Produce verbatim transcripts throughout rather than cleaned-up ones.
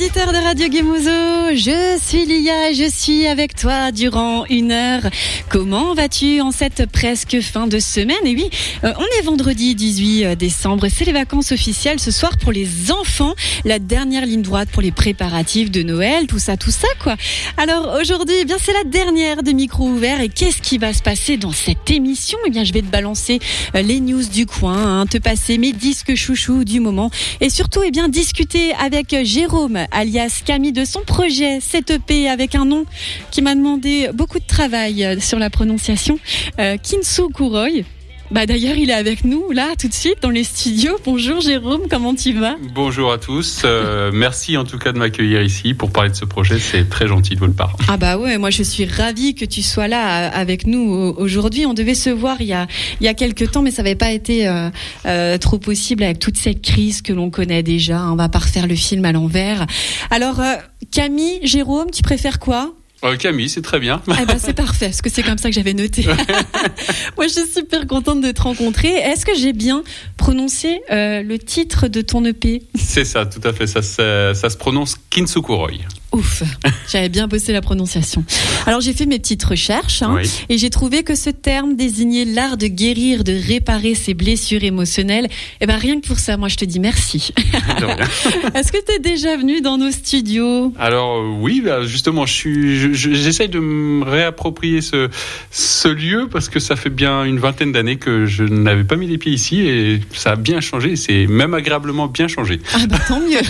auditeurs de Radio Gemozo, je suis Lia et je suis avec toi durant une heure. Comment vas-tu en cette presque fin de semaine? Et oui, euh, on est vendredi dix-huit décembre, c'est les vacances officielles ce soir pour les enfants, la dernière ligne droite pour les préparatifs de Noël, tout ça, tout ça quoi. Alors aujourd'hui, eh bien c'est la dernière de Micro Ouvert et qu'est-ce qui va se passer dans cette émission? Eh bien je vais te balancer euh, les news du coin, hein, te passer mes disques chouchous du moment et surtout eh bien discuter avec Jérôme alias Camille de son projet cette E P avec un nom qui m'a demandé beaucoup de travail sur la prononciation, euh, Kinsu Kuroi. Bah d'ailleurs il est avec nous là tout de suite dans les studios. Bonjour Jérôme, comment tu vas? Bonjour à tous, euh, merci en tout cas de m'accueillir ici pour parler de ce projet, c'est très gentil de votre part. Ah bah ouais, moi je suis ravie que tu sois là avec nous aujourd'hui. On devait se voir il y a, il y a quelques temps mais ça n'avait pas été euh, euh, trop possible avec toute cette crise que l'on connaît déjà. On va pas refaire le film à l'envers. Alors euh, Camille, Jérôme, tu préfères quoi? Euh, Camille, c'est très bien. Ah ben c'est parfait, parce que c'est comme ça que j'avais noté. Moi, je suis super contente de te rencontrer. Est-ce que j'ai bien prononcé euh, le titre de ton E P? C'est ça, tout à fait. Ça, ça, ça se prononce Kinsu Kuroi. Ouf, j'avais bien bossé la prononciation. Alors j'ai fait mes petites recherches hein, oui. et j'ai trouvé que ce terme désignait l'art de guérir, de réparer ses blessures émotionnelles. Et ben rien que pour ça, moi je te dis merci. Est-ce que tu es déjà venu dans nos studios? Alors euh, oui, bah, justement, je suis, je, je, j'essaye de me réapproprier ce, ce lieu parce que ça fait bien une vingtaine d'années que je n'avais pas mis les pieds ici et ça a bien changé. C'est même agréablement bien changé. Ah bah tant mieux.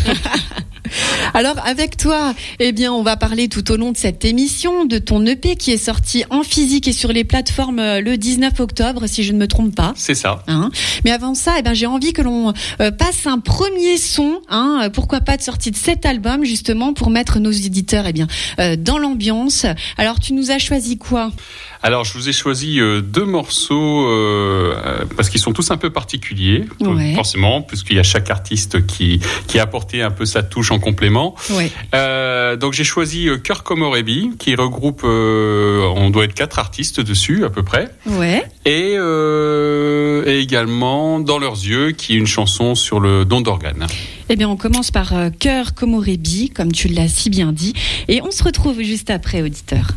Alors avec toi, eh bien on va parler tout au long de cette émission de ton E P qui est sorti en physique et sur les plateformes le dix-neuf octobre si je ne me trompe pas. C'est ça. Hein, mais avant ça, eh ben j'ai envie que l'on euh, passe un premier son, hein, pourquoi pas de sortie de cet album justement pour mettre nos éditeurs eh bien euh, dans l'ambiance. Alors tu nous as choisi quoi? Alors, je vous ai choisi euh, deux morceaux euh, parce qu'ils sont tous un peu particuliers, ouais. forcément, puisqu'il y a chaque artiste qui qui a apporté un peu sa touche en complément. Ouais. Euh, donc, j'ai choisi euh, Cœur Komorebi, qui regroupe, euh, on doit être quatre artistes dessus à peu près. Ouais. Et, euh, et également Dans leurs yeux, qui est une chanson sur le don d'organes. Eh bien, on commence par euh, Cœur Komorebi, comme tu l'as si bien dit, et on se retrouve juste après, auditeurs.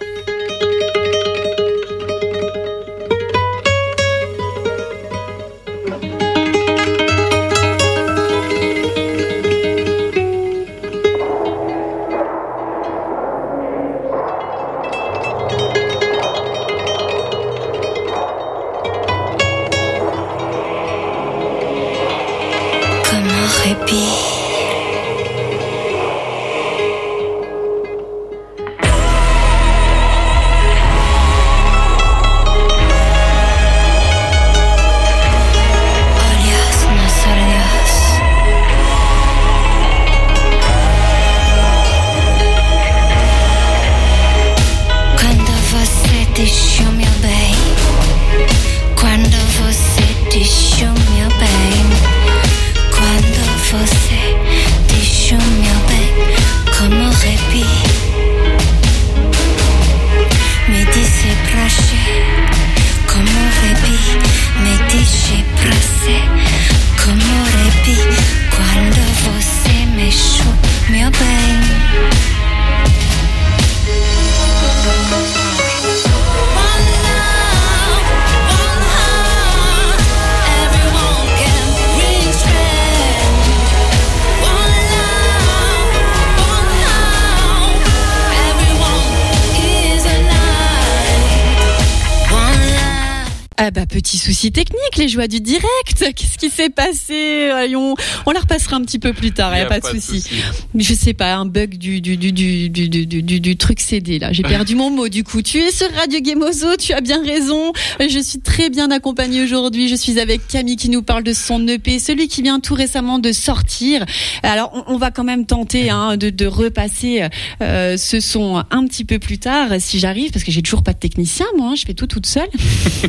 Ah bah petit souci technique, les joies du direct. Qu'est-ce qui s'est passé? on, on la repassera un petit peu plus tard, il y a, a pas, pas de souci. souci. Mais je sais pas, un bug du du du du du du du, du truc C D là. J'ai perdu mon mot du coup. Tu es sur Radio Gemozo, tu as bien raison. Je suis très bien accompagnée aujourd'hui. Je suis avec Camille qui nous parle de son E P, celui qui vient tout récemment de sortir. Alors on, on va quand même tenter hein, de de repasser euh, ce son un petit peu plus tard si j'arrive parce que j'ai toujours pas de technicien moi, hein, je fais tout toute seule.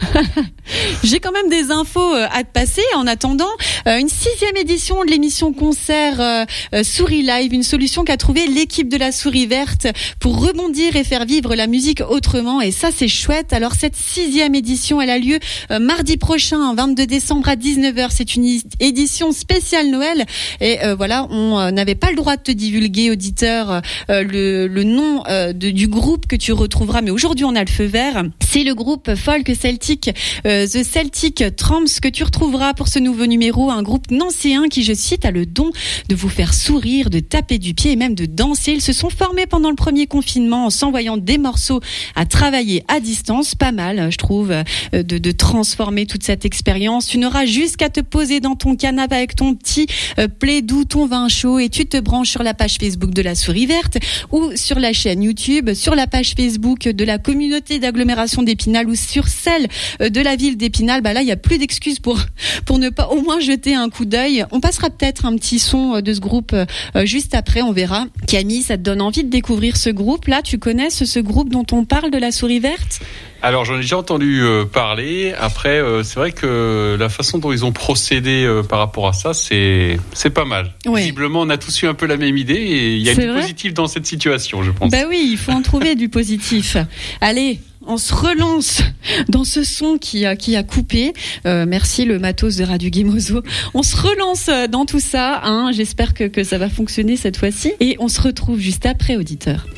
J'ai quand même des infos à te passer. En attendant, une sixième édition de l'émission concert euh, Souris Live, une solution qu'a trouvé l'équipe de la Souris Verte pour rebondir et faire vivre la musique autrement. Et ça, c'est chouette. Alors, cette sixième édition, elle a lieu euh, mardi prochain, vingt-deux décembre à dix-neuf heures. C'est une édition spéciale Noël. Et euh, voilà, on euh, n'avait pas le droit de te divulguer, auditeur, euh, le, le nom euh, de, du groupe que tu retrouveras. Mais aujourd'hui, on a le feu vert. C'est le groupe folk celtique euh, The Celtic Tramps que tu retrouveras pour ce nouveau numéro, un groupe nancéen qui, je cite, a le don de vous faire sourire, de taper du pied et même de danser. Ils se sont formés pendant le premier confinement en s'envoyant des morceaux à travailler à distance. Pas mal, je trouve, de, de transformer toute cette expérience. Tu n'auras juste qu'à te poser dans ton canapé avec ton petit euh, plaid doux, ton vin chaud, et tu te branches sur la page Facebook de la Souris Verte ou sur la chaîne YouTube, sur la page Facebook de la communauté d'agglomération d'Épinal ou sur celle de la ville d'Épinal. Bah là, il y a plus d'excuses pour pour ne pas au moins jeter un coup d'œil. On passera peut-être un petit son de ce groupe euh, juste après, on verra. Camille, ça te donne envie de découvrir ce groupe là? Tu connais ce, ce groupe dont on parle de la Souris Verte? Alors j'en ai déjà entendu euh, parler. Après, euh, c'est vrai que la façon dont ils ont procédé euh, par rapport à ça, c'est c'est pas mal. Oui. Visiblement, on a tous eu un peu la même idée et il y a c'est du vrai positif dans cette situation, je pense. Bah oui, il faut en trouver du positif. Allez, on se relance dans ce son qui a, qui a coupé. Euh, merci le matos de Radio Guimozo. On se relance dans tout ça. Hein. J'espère que, que ça va fonctionner cette fois-ci. Et on se retrouve juste après, auditeur.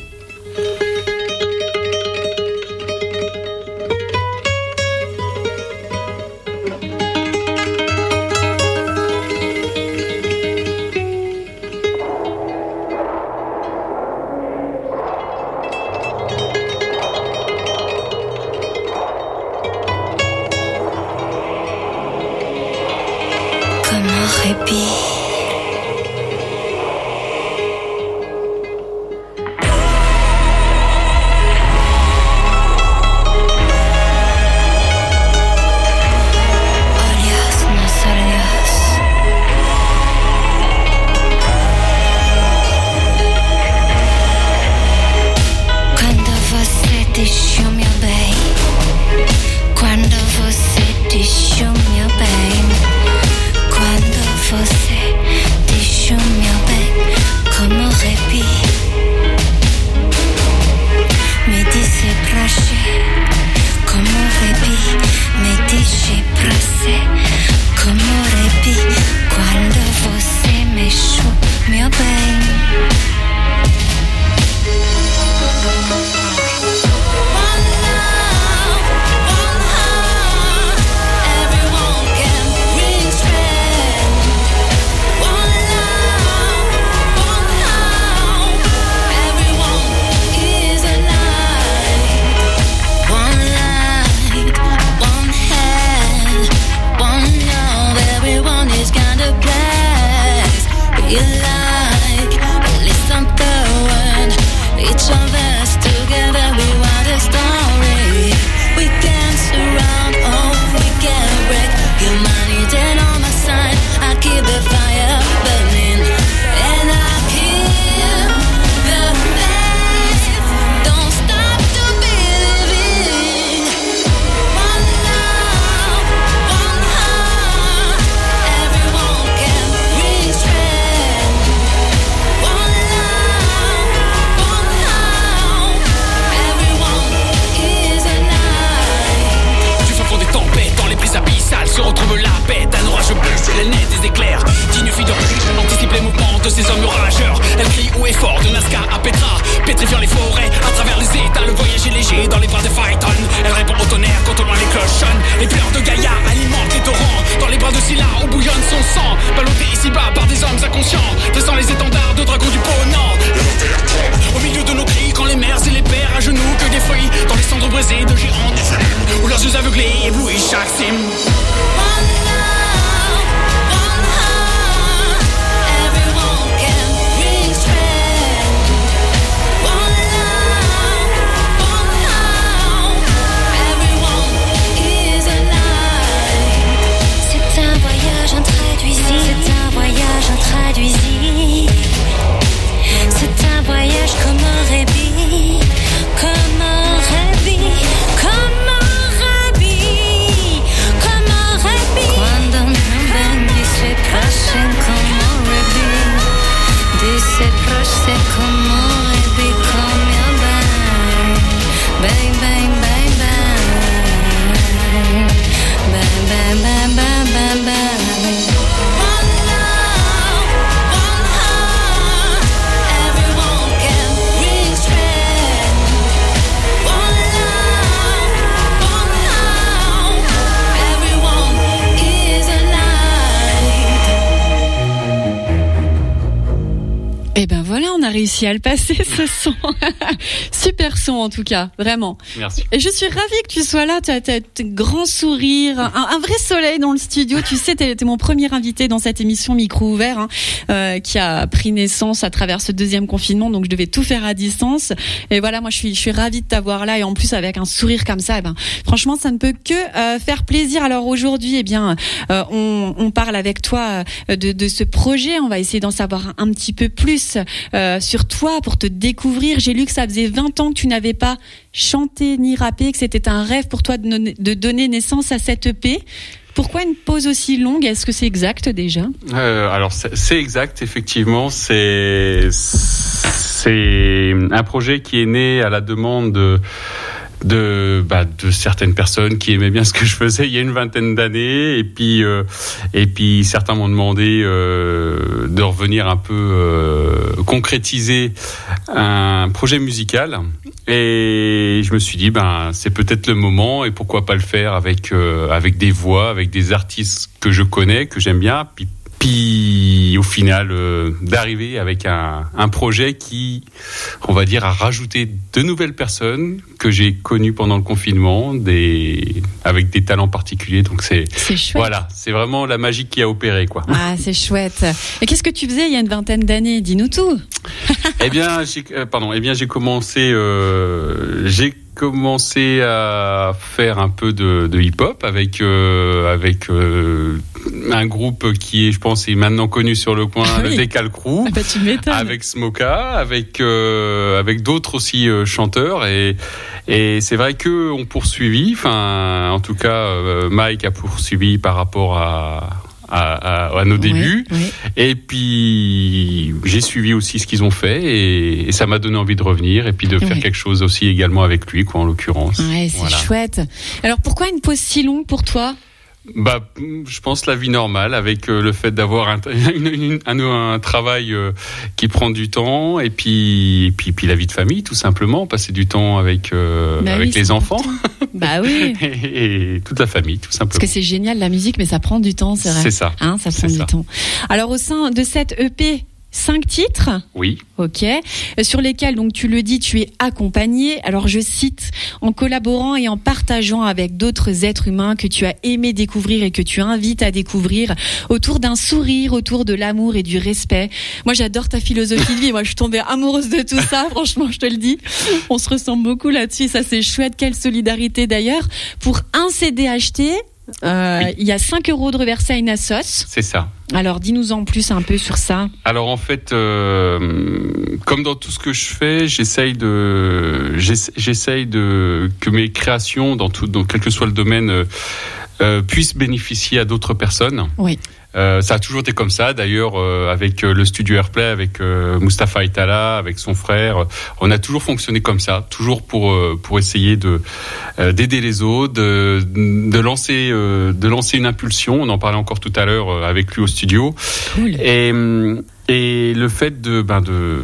Comme un rêve, comme un rêve. sais comment et puis combien bang, bang, bang, bang, bang, bang, bang, bang, bang, bang, bang. Et ben voilà, on a réussi à le passer, ce son. Super son en tout cas, vraiment. Merci. Et je suis ravie que tu sois là, tu as un grand sourire, un, un vrai soleil dans le studio. Tu sais, tu es mon premier invité dans cette émission Micro Ouvert, hein, euh, qui a pris naissance à travers ce deuxième confinement, donc je devais tout faire à distance. Et voilà, moi je suis, je suis ravie de t'avoir là, et en plus avec un sourire comme ça, et ben franchement ça ne peut que euh, faire plaisir. Alors aujourd'hui, eh bien, euh, on, on parle avec toi de, de ce projet, on va essayer d'en savoir un, un petit peu plus. Euh, sur toi pour te découvrir. J'ai lu que ça faisait vingt ans que tu n'avais pas chanté ni rappé, que c'était un rêve pour toi de, no- de donner naissance à cette E P. Pourquoi une pause aussi longue ? Est-ce que c'est exact déjà ? euh, Alors c'est, c'est exact, effectivement. C'est, c'est un projet qui est né à la demande de de bah de certaines personnes qui aimaient bien ce que je faisais il y a une vingtaine d'années, et puis euh, et puis certains m'ont demandé euh, de revenir un peu euh, concrétiser un projet musical, et je me suis dit ben c'est peut-être le moment, et pourquoi pas le faire avec euh, avec des voix, avec des artistes que je connais, que j'aime bien, puis Puis au final, euh, d'arriver avec un, un projet qui, on va dire, a rajouté de nouvelles personnes que j'ai connues pendant le confinement, des, avec des talents particuliers. Donc c'est, c'est chouette. Voilà, c'est vraiment la magie qui a opéré, quoi. Ah, c'est chouette. Et qu'est-ce que tu faisais il y a une vingtaine d'années ? Dis-nous tout. Eh bien, j'ai, euh, pardon, eh bien, j'ai commencé, euh, j'ai commencé à faire un peu de, de hip-hop avec euh, avec euh, un groupe qui est, je pense, est maintenant connu sur le coin, ah oui. le Décal Crew, ah bah, tu m'étonnes. Avec Smoka, avec euh, avec d'autres aussi euh, chanteurs, et et c'est vrai que on poursuivi, enfin en tout cas euh, Mike a poursuivi par rapport à À, à, à nos débuts, oui, oui. Et puis j'ai suivi aussi ce qu'ils ont fait, et, et ça m'a donné envie de revenir, et puis de faire oui. quelque chose aussi également avec lui, quoi, en l'occurrence. Ouais, c'est voilà. Chouette. Alors pourquoi une pause si longue pour toi ? Bah, je pense la vie normale, avec euh, le fait d'avoir un, une, un, un travail euh, qui prend du temps, et puis, et puis, puis la vie de famille, tout simplement, passer du temps avec euh, bah avec oui, les enfants. Bah oui. et, et toute la famille, tout simplement. Parce que c'est génial la musique, mais ça prend du temps, c'est vrai. C'est ça. Hein, ça prend c'est du ça. temps. Alors au sein de cette E P, cinq titres. Oui. Ok. Sur lesquels, donc tu le dis, tu es accompagné. Alors je cite, en collaborant et en partageant avec d'autres êtres humains que tu as aimé découvrir et que tu invites à découvrir, autour d'un sourire, autour de l'amour et du respect. Moi j'adore ta philosophie de vie. Moi je suis tombée amoureuse de tout ça. Franchement, je te le dis. On se ressemble beaucoup là-dessus. Ça c'est chouette. Quelle solidarité d'ailleurs. Pour un C D acheté, Euh, oui. il y a cinq euros de reversé à une assoce. C'est ça. Alors, dis-nous en plus un peu sur ça. Alors, en fait, euh, comme dans tout ce que je fais, j'essaye de, j'essaye de que mes créations, dans tout, dans quel que soit le domaine, euh, puissent bénéficier à d'autres personnes. Oui. Euh, ça a toujours été comme ça. D'ailleurs, euh, avec le studio Airplay, avec euh, Mustapha Itala, avec son frère, on a toujours fonctionné comme ça, toujours pour euh, pour essayer de euh, d'aider les autres, de de lancer euh, de lancer une impulsion. On en parlait encore tout à l'heure euh, avec lui au studio. Cool. Et et le fait de ben de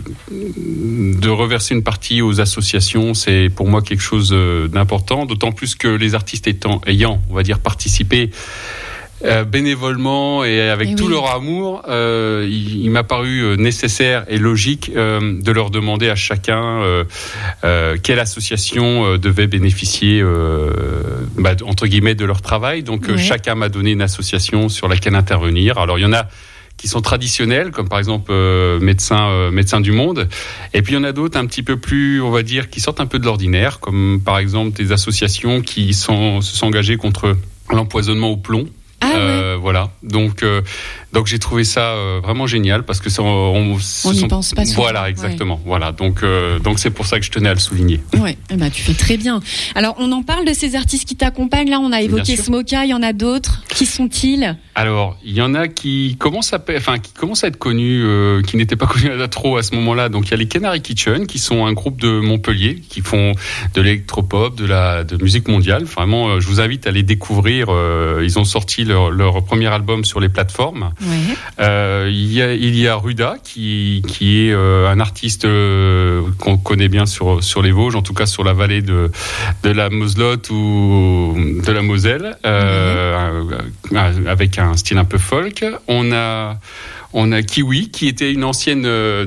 de reverser une partie aux associations, c'est pour moi quelque chose d'important. D'autant plus que les artistes étant ayant, on va dire, participé Euh, bénévolement et avec et tout oui. leur amour, euh, il, il m'a paru nécessaire et logique euh, de leur demander à chacun euh, euh, quelle association euh, devait bénéficier euh, bah, entre guillemets de leur travail. Donc ouais. euh, chacun m'a donné une association sur laquelle intervenir. Alors il y en a qui sont traditionnels, comme par exemple euh, Médecins euh, Médecins du Monde, et puis il y en a d'autres un petit peu plus, on va dire, qui sortent un peu de l'ordinaire, comme par exemple des associations qui sont, se sont engagées contre l'empoisonnement au plomb. Ah euh, ouais. Voilà. Donc, euh, donc j'ai trouvé ça euh, vraiment génial parce que ça, on, on n'y pense pas souvent. Voilà, exactement. Ouais. Voilà. Donc, euh, donc c'est pour ça que je tenais à le souligner. Ouais. Eh ben, tu fais très bien. Alors, on en parle de ces artistes qui t'accompagnent. Là, on a évoqué Smoka. Il y en a d'autres. Qui sont-ils ? Alors, il y en a qui commencent à, enfin, qui commencent à être connus, euh, qui n'étaient pas connus trop à ce moment-là. Donc, il y a les Canary Kitchen, qui sont un groupe de Montpellier, qui font de l'électropop, de la de musique mondiale. Vraiment, euh, je vous invite à les découvrir. Euh, ils ont sorti leur, leur premier album sur les plateformes. Ouais. Euh, il y a, il y a Ruda, qui, qui est euh, un artiste euh, qu'on connaît bien sur sur les Vosges, en tout cas sur la vallée de de la Moselotte ou de la Moselle, euh, ouais. avec un un style un peu folk. On a on a Kiwi, qui était une ancienne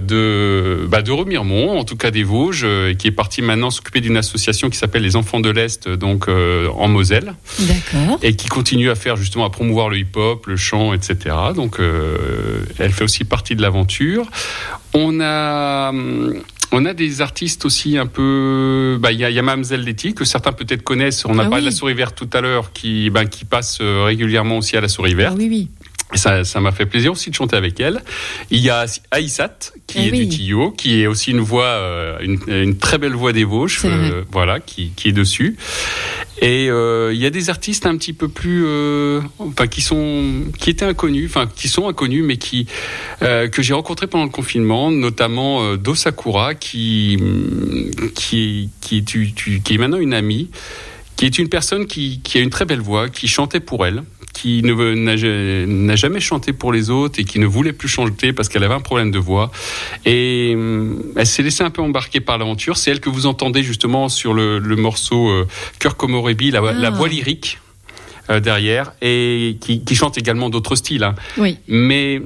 de bah de Remiremont, en tout cas des Vosges, et qui est partie maintenant s'occuper d'une association qui s'appelle les Enfants de l'Est, donc euh, en Moselle. D'accord. Et qui continue à faire justement à promouvoir le hip-hop, le chant, et cetera. Donc euh, elle fait aussi partie de l'aventure. On a On a des artistes aussi un peu. Bah, il y a, y a Mamzelle Letty, que certains peut-être connaissent. On a ah parlé oui. de la Souris Verte tout à l'heure, qui, bah, qui passe régulièrement aussi à la Souris Verte. Ah oui, oui. Et ça, ça m'a fait plaisir aussi de chanter avec elle. Il y a Aïssat, qui ah est oui. du Tillot, qui est aussi une voix, euh, une, une très belle voix des Vosges, euh, voilà, qui, qui est dessus. Et euh, il y a des artistes un petit peu plus, euh, enfin, qui sont, qui étaient inconnus, enfin, qui sont inconnus, mais qui euh, que j'ai rencontrés pendant le confinement, notamment euh, Do Sakura, qui qui qui est, qui, qui est maintenant une amie, qui est une personne qui, qui a une très belle voix, qui chantait pour elle, qui ne, n'a, n'a jamais chanté pour les autres et qui ne voulait plus chanter parce qu'elle avait un problème de voix. Et elle s'est laissée un peu embarquer par l'aventure. C'est elle que vous entendez justement sur le, le morceau euh, Cœur comme Aurébi, la, ah. la voix lyrique euh, derrière, et qui, qui chante également d'autres styles. Hein. Oui. Mais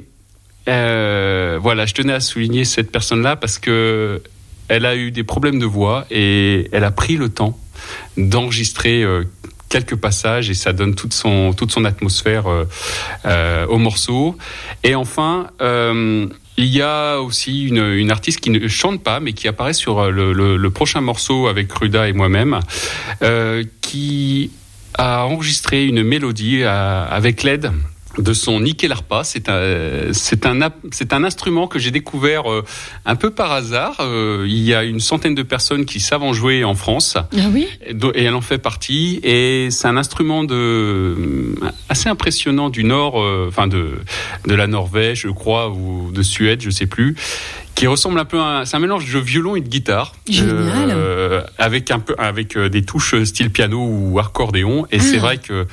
euh, voilà, je tenais à souligner cette personne-là parce que elle a eu des problèmes de voix et elle a pris le temps d'enregistrer euh, quelques passages et ça donne toute son toute son atmosphère euh, euh, au morceau. Et enfin, euh, il y a aussi une, une artiste qui ne chante pas mais qui apparaît sur le, le, le prochain morceau avec Ruda et moi-même, euh, qui a enregistré une mélodie à, avec l'aide de son nickel arpa. C'est un, c'est un, c'est un instrument que j'ai découvert euh, un peu par hasard. Euh, il y a une centaine de personnes qui savent en jouer en France. Ah oui. Et, et elle en fait partie. Et c'est un instrument de, assez impressionnant du nord, euh, enfin de, de la Norvège, je crois, ou de Suède, je sais plus, qui ressemble un peu à un, c'est un mélange de violon et de guitare. Génial. Euh, avec un peu, avec des touches style piano ou accordéon. Et ah. c'est vrai que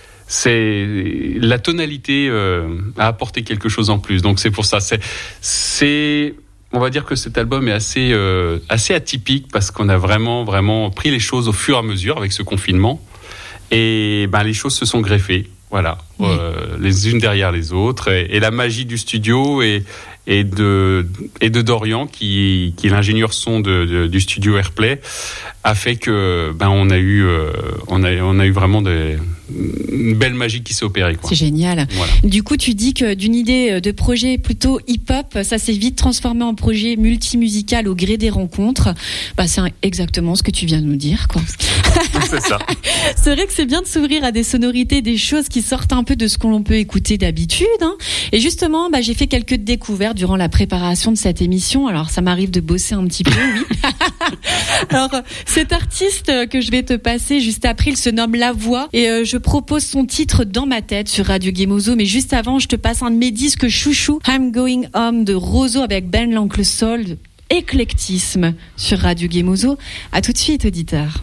c'est la tonalité euh, a apporté quelque chose en plus, donc c'est pour ça. C'est, c'est, on va dire que cet album est assez, euh, assez atypique parce qu'on a vraiment, vraiment pris les choses au fur et à mesure avec ce confinement, et ben les choses se sont greffées, voilà, oui. euh, les unes derrière les autres, et, et la magie du studio et et de et de Dorian qui qui est l'ingénieur son de, de du studio Airplay a fait que ben on a eu euh, on a on a eu vraiment des une belle magie qui s'est opérée, quoi. C'est génial. Voilà. Du coup, tu dis que d'une idée de projet plutôt hip-hop, ça s'est vite transformé en projet multimusical au gré des rencontres. Bah, c'est exactement ce que tu viens de nous dire, quoi. C'est ça. C'est vrai que c'est bien de s'ouvrir à des sonorités, des choses qui sortent un peu de ce qu'on peut écouter d'habitude, hein. Et justement, bah, j'ai fait quelques découvertes durant la préparation de cette émission. Alors, ça m'arrive de bosser un petit peu, oui. Alors, cet artiste que je vais te passer juste après, il se nomme La Voix, et euh, je propose son titre Dans ma tête sur Radio Gemozo. Mais juste avant, je te passe un de mes disques chouchou, I'm Going Home de Roseau avec Ben l'Oncle Soul, éclectisme sur Radio Gemozo. À tout de suite, auditeur.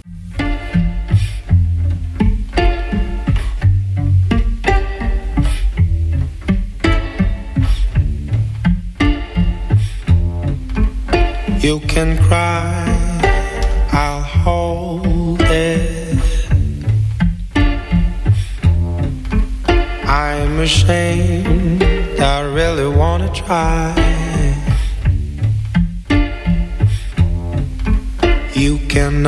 You can cry, I'll hold it. I'm ashamed, I really wanna try. You can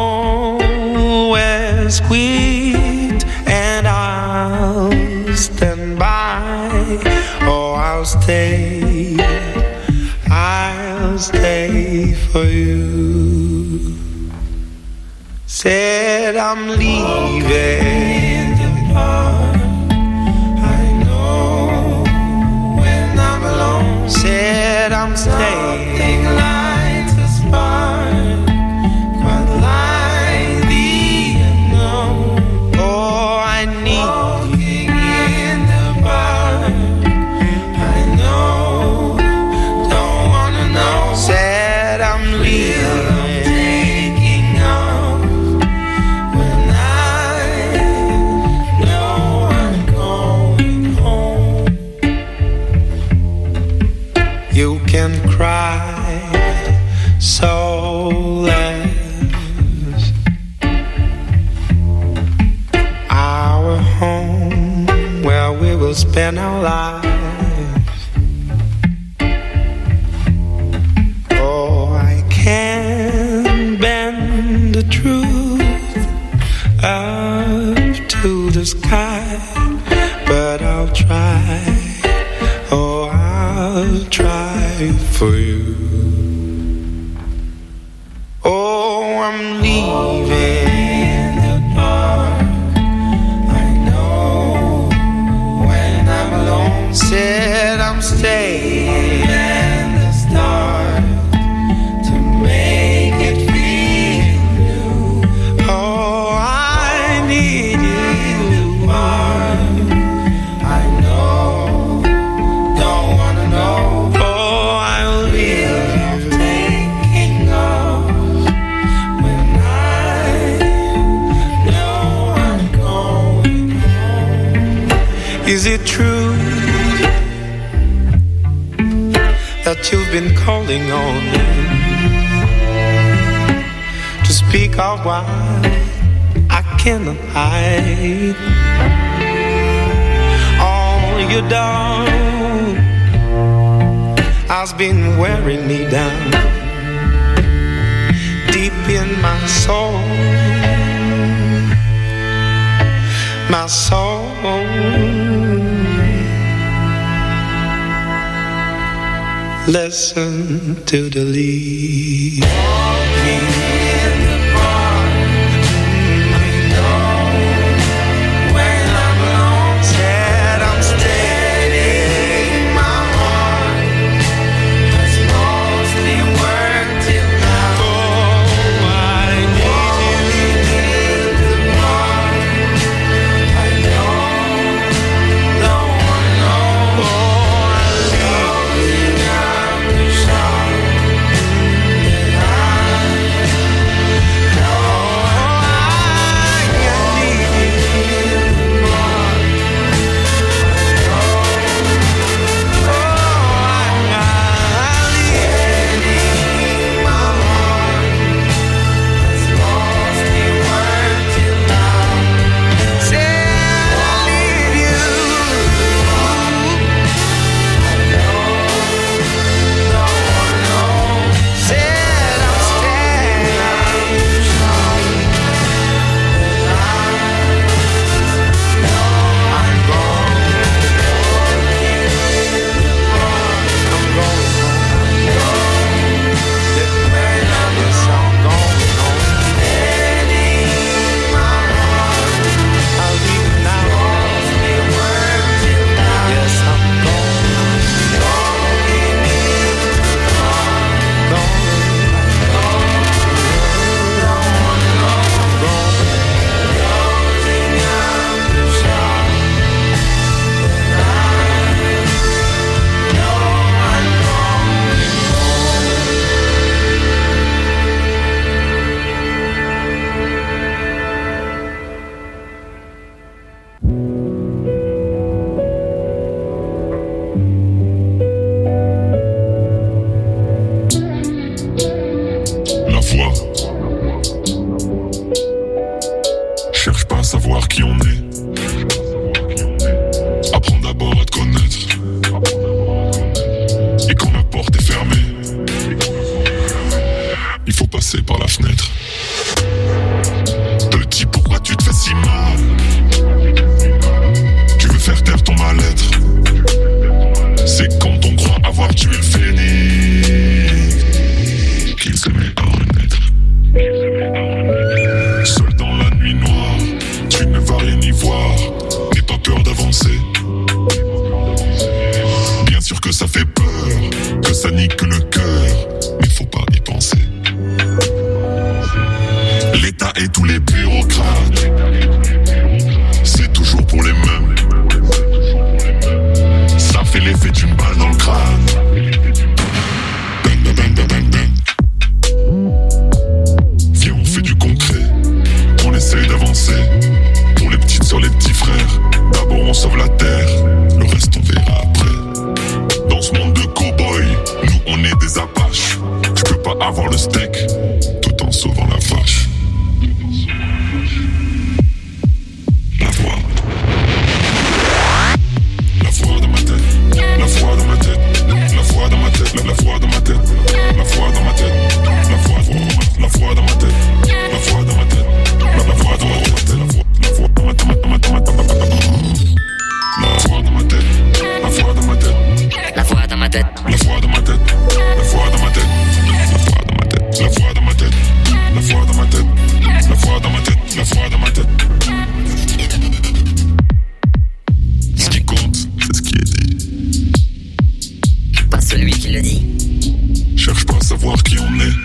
always quit, and I'll stand by. Oh, I'll stay, I'll stay for you. Said I'm leaving, stay. Lights a spark, but like the unknown. Oh, I need walking in the bar. I know, don't wanna know. Said I'm leaving. You can cry soulless. Our home where we will spend our lives. Oh, I can't bend the truth up to the sky, but I'll try. Oh, I'll try for you. Oh, I'm leaving the park. I know when I'm alone. Said I'm staying in the start to make it feel new. Oh, I need you. I know. Don't wanna know. Oh, I'll leave. Taking off when I know I'm going home. Is it true that you've been calling on me to speak of why I cannot hide all you done has been wearing me down deep in my soul, my soul. Listen to the leaves. Bien sûr que ça fait peur. peur, que ça nique le cœur, mais faut pas y penser. L'État et tous les bureaucrates, c'est toujours pour les mêmes. Ça fait l'effet d'une balle dans le crâne. Bang, bang, bang, bang, bang, bang. Viens, on fait du concret, on essaye d'avancer. Pour les petites sœurs, les petits frères, d'abord on sauve la terre, le reste on verra après. Dans ce monde de cow-boys, nous on est des apaches. Tu peux pas avoir le steak tout en sauvant la vache. La voix. La voix dans ma tête. La voix dans ma tête. La voix dans ma tête. La, la voix dans ma tête. La voix dans ma tête. La voix, la voix dans ma tête. La voix dans ma tête. La, la voix dans ma tête. La voix, la voix dans ma tête. La voix dans ma tête. La voix dans ma tête. La voix dans ma tête. La voix dans ma tête. La voix dans ma tête. La voix dans ma tête. La voix dans ma tête. La voix dans ma tête. La voix dans ma tête. Ce qui compte, c'est ce qui est dit. Pas celui qui le dit. Cherche pas à savoir qui on est.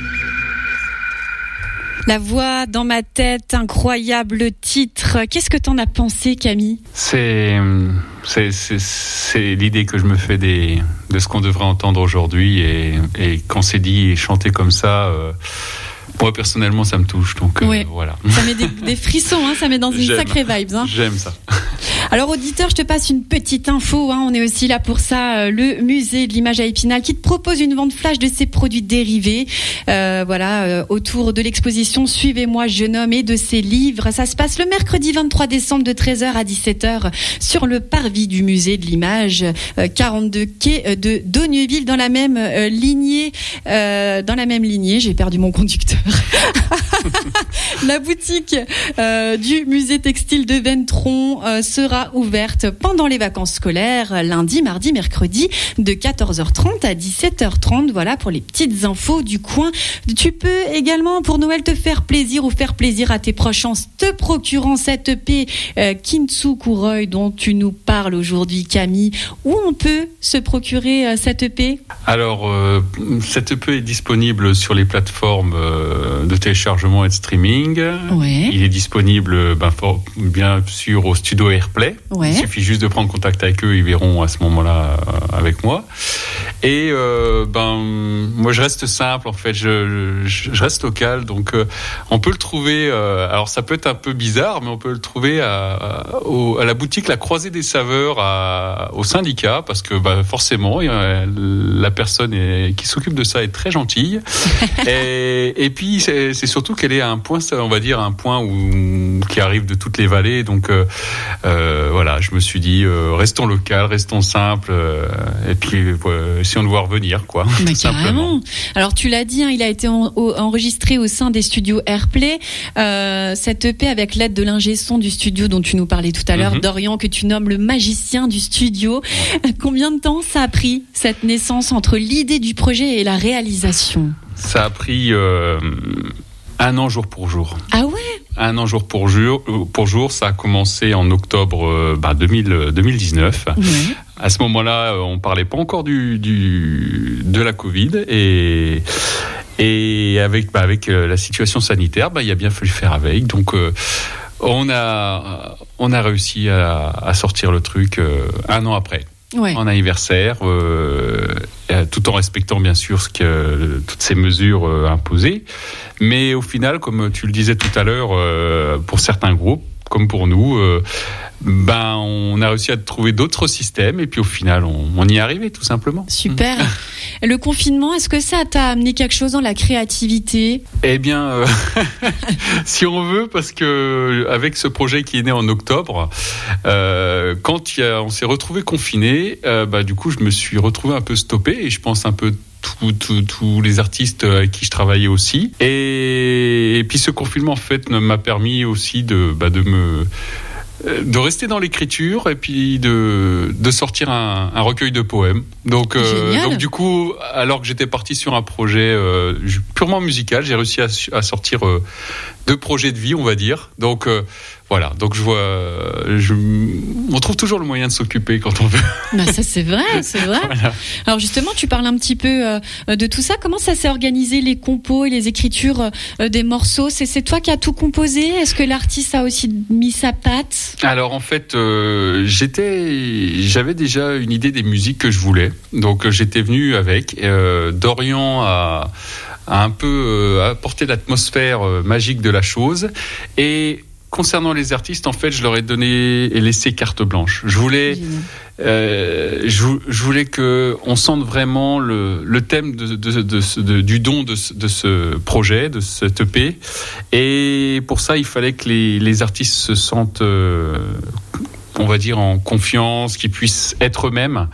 La voix dans ma tête, incroyable titre. Qu'est-ce que t'en as pensé, Camille ? C'est, c'est, c'est, c'est l'idée que je me fais des, de ce qu'on devrait entendre aujourd'hui. Et, et quand c'est dit et chanté comme ça, euh, moi personnellement, ça me touche. Donc euh, oui. voilà. Ça met des, des frissons, hein, ça met dans une J'aime. sacrée vibe. Hein. J'aime ça. Alors auditeur, je te passe une petite info, hein, on est aussi là pour ça, le musée de l'image à Épinal qui te propose une vente flash de ses produits dérivés, euh, voilà, euh, autour de l'exposition Suivez-moi jeune homme et de ses livres. Ça se passe le mercredi vingt-trois décembre de treize heures à dix-sept heures sur le parvis du musée de l'image, euh, quarante-deux quai de Daugneuville, dans la même euh, lignée, euh, dans la même lignée, j'ai perdu mon conducteur. La boutique euh, du musée textile de Ventron euh, sera ouverte pendant les vacances scolaires, lundi, mardi, mercredi, de quatorze heures trente à dix-sept heures trente. Voilà pour les petites infos du coin. Tu peux également, pour Noël, te faire plaisir ou faire plaisir à tes proches en te procurant cette E P euh, Kintsu Kuroi dont tu nous parles aujourd'hui, Camille. Où on peut se procurer euh, cette E P ? Alors, euh, cette E P est disponible sur les plateformes euh, de téléchargement et de streaming. Ouais. Il est disponible, ben, for, bien sûr, au studio Airplay. Ouais. Il suffit juste de prendre contact avec eux, ils verront à ce moment-là euh, avec moi. Et euh, ben, moi, je reste simple, en fait, je, je, je reste local, donc euh, on peut le trouver. Euh, alors, ça peut être un peu bizarre, mais on peut le trouver à, à, au, à la boutique La Croisée des Saveurs, à, au syndicat, parce que ben, forcément, la personne est, qui s'occupe de ça est très gentille. et, et puis, c'est, c'est surtout qu'elle est à un point, on va dire, un point où, qui arrive de toutes les vallées, donc euh, euh, voilà, je me suis dit, euh, restons local, restons simples, euh, et puis euh, essayons de voir venir, quoi. Bah, simplement. Alors tu l'as dit, hein, il a été en, au, enregistré au sein des studios Airplay. Euh, cette E P avec l'aide de l'ingé son du studio dont tu nous parlais tout à l'heure, mm-hmm. Dorian, que tu nommes le magicien du studio. Combien de temps ça a pris, cette naissance, entre l'idée du projet et la réalisation ? Ça a pris euh, un an jour pour jour. Ah ouais ? Un an jour pour jour, pour jour, ça a commencé en octobre bah, deux mille dix-neuf. Ouais. À ce moment-là, on parlait pas encore du, du de la Covid et et avec bah, avec la situation sanitaire, bah il a bien fallu faire avec. Donc euh, on a on a réussi à, à sortir le truc euh, un an après. Ouais. En anniversaire, euh, tout en respectant bien sûr ce que, toutes ces mesures euh, imposées. Mais au final, comme tu le disais tout à l'heure, euh, pour certains groupes, comme pour nous, euh, ben on a réussi à trouver d'autres systèmes et puis au final, on, on y est arrivé tout simplement. Super. Le confinement, est-ce que ça t'a amené quelque chose dans la créativité ? Eh bien, euh, si on veut, parce que avec ce projet qui est né en octobre, euh, quand y a, on s'est retrouvé confiné, euh, bah du coup, je me suis retrouvé un peu stoppé et je pense un peu tous les artistes avec qui je travaillais aussi. Et, et puis ce confinement, en fait, m'a permis aussi de, bah, de me... de rester dans l'écriture et puis de, de sortir un, un recueil de poèmes. Donc, euh, donc du coup, alors que j'étais parti sur un projet euh, purement musical, j'ai réussi à, à sortir euh, deux projets de vie, on va dire. Donc euh, Voilà, donc je vois, je, on trouve toujours le moyen de s'occuper quand on veut. Bah ça c'est vrai, c'est vrai. Voilà. Alors justement, tu parles un petit peu euh, de tout ça. Comment ça s'est organisé, les compos et les écritures euh, des morceaux? C'est, c'est toi qui as tout composé? Est-ce que l'artiste a aussi mis sa patte? Alors en fait, euh, j'étais, j'avais déjà une idée des musiques que je voulais. Donc j'étais venu avec. Euh, Dorian a, a un peu euh, apporté l'atmosphère euh, magique de la chose et concernant les artistes, en fait, je leur ai donné et laissé carte blanche. Je voulais, euh, je, je voulais que on sente vraiment le, le thème de, de, de, de, du don de, de ce projet, de cette E P. Et pour ça, il fallait que les, les artistes se sentent, euh, on va dire, en confiance, qu'ils puissent être eux-mêmes.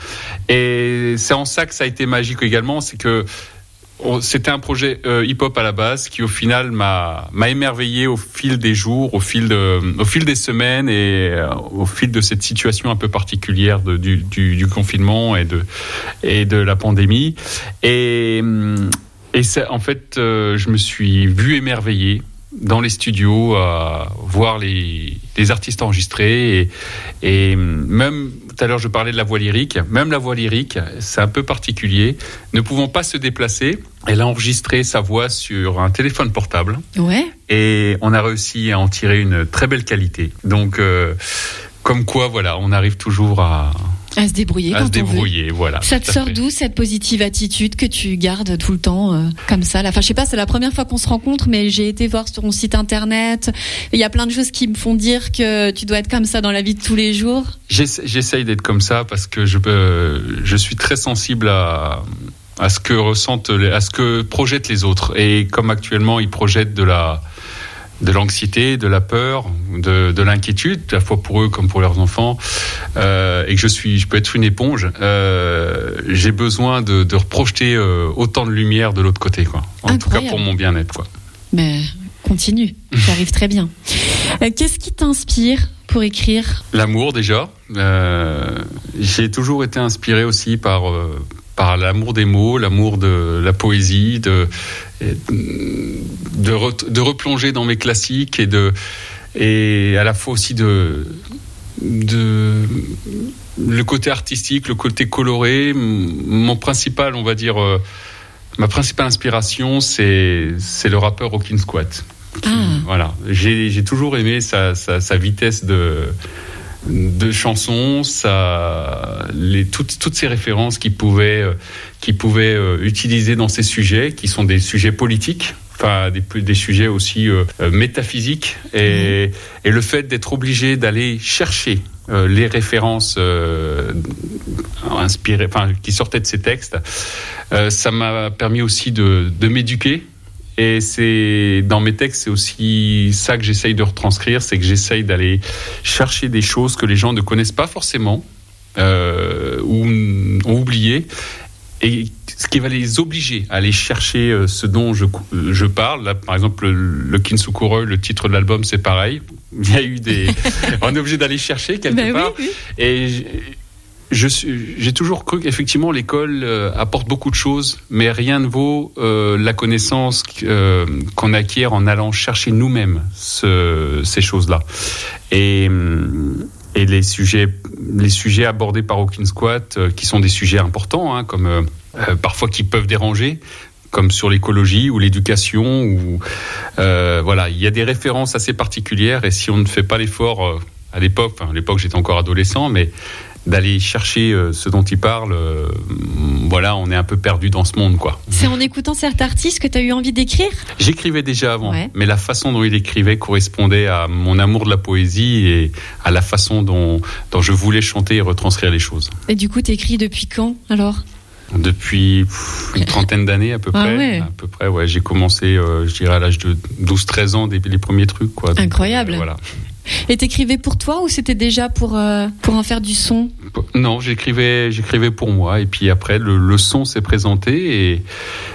Et c'est en ça que ça a été magique également, c'est que c'était un projet euh, hip-hop à la base qui au final m'a m'a émerveillé au fil des jours, au fil de au fil des semaines et euh, au fil de cette situation un peu particulière de, du, du du confinement et de et de la pandémie et et c'est en fait euh, je me suis vu émerveillé dans les studios à voir les les artistes enregistrés et et même tout à l'heure je parlais de la voix lyrique, même la voix lyrique, c'est un peu particulier, ne pouvant pas se déplacer, elle a enregistré sa voix sur un téléphone portable. Ouais. Et on a réussi à en tirer une très belle qualité. Donc euh, comme quoi voilà, on arrive toujours à À se débrouiller à quand se débrouiller, on veut. voilà. Ça te sort d'où cette positive attitude que tu gardes tout le temps euh, comme ça là? Enfin, je sais pas, c'est la première fois qu'on se rencontre, mais j'ai été voir sur ton site internet. Il y a plein de choses qui me font dire que tu dois être comme ça dans la vie de tous les jours. J'essa- j'essaye d'être comme ça parce que je euh, je suis très sensible à à ce que ressentent, les, à ce que projettent les autres. Et comme actuellement ils projettent de la de l'anxiété, de la peur, de, de l'inquiétude, à la fois pour eux comme pour leurs enfants, euh, et que je suis, je peux être une éponge. Euh, j'ai besoin de, de reprojeter euh, autant de lumière de l'autre côté, quoi. En Incroyable. tout cas pour mon bien-être, quoi. Mais continue, tu arrives très bien. Euh, qu'est-ce qui t'inspire pour écrire? L'amour déjà. Euh, j'ai toujours été inspiré aussi par euh, par l'amour des mots, l'amour de la poésie, de de, re, de replonger dans mes classiques et de et à la fois aussi de de le côté artistique, le côté coloré. Mon principal, on va dire, euh, ma principale inspiration, c'est c'est le rappeur Rockin' Squat. Qui, ah. Voilà, j'ai j'ai toujours aimé sa sa, sa vitesse de de chansons, ça, les, toutes, toutes ces références qu'il pouvait, euh, qu'il pouvait euh, utiliser dans ces sujets, qui sont des sujets politiques, enfin des, des sujets aussi euh, métaphysiques, et, mmh. et le fait d'être obligé d'aller chercher euh, les références euh, inspirées, enfin qui sortaient de ces textes, euh, ça m'a permis aussi de, de m'éduquer. Et c'est dans mes textes, c'est aussi ça que j'essaye de retranscrire, c'est que j'essaye d'aller chercher des choses que les gens ne connaissent pas forcément euh, ou ont oublié, et ce qui va les obliger à aller chercher ce dont je, je parle. Là, par exemple, le, le Kinsukuroi, le titre de l'album, c'est pareil. Il y a eu des, on est obligé d'aller chercher quelque ben part. Oui, oui. Et Je suis, j'ai toujours cru qu'effectivement l'école euh, apporte beaucoup de choses, mais rien ne vaut euh, la connaissance euh, qu'on acquiert en allant chercher nous-mêmes ce, ces choses-là. Et, et les sujets, les sujets abordés par Rockin' Squat, euh, qui sont des sujets importants, hein, comme euh, euh, parfois qui peuvent déranger, comme sur l'écologie ou l'éducation, ou euh, voilà, il y a des références assez particulières. Et si on ne fait pas l'effort euh, à l'époque, enfin, à l'époque j'étais encore adolescent, mais d'aller chercher euh, ce dont il parle, euh, voilà, on est un peu perdu dans ce monde, quoi. C'est en écoutant cet artiste que tu as eu envie d'écrire ? J'écrivais déjà avant, ouais. mais la façon dont il écrivait correspondait à mon amour de la poésie et à la façon dont, dont je voulais chanter et retranscrire les choses. Et du coup, tu écris depuis quand, alors ? Depuis pff, une trentaine d'années à peu près. Ah ouais. À peu près, ouais. J'ai commencé, euh, je dirais, à l'âge de douze treize ans, des, les premiers trucs, quoi. Donc, incroyable. Euh, voilà. Et t'écrivais pour toi ou c'était déjà pour, euh, pour en faire du son ? Non, j'écrivais, j'écrivais pour moi. Et puis après, le, le son s'est présenté. Et,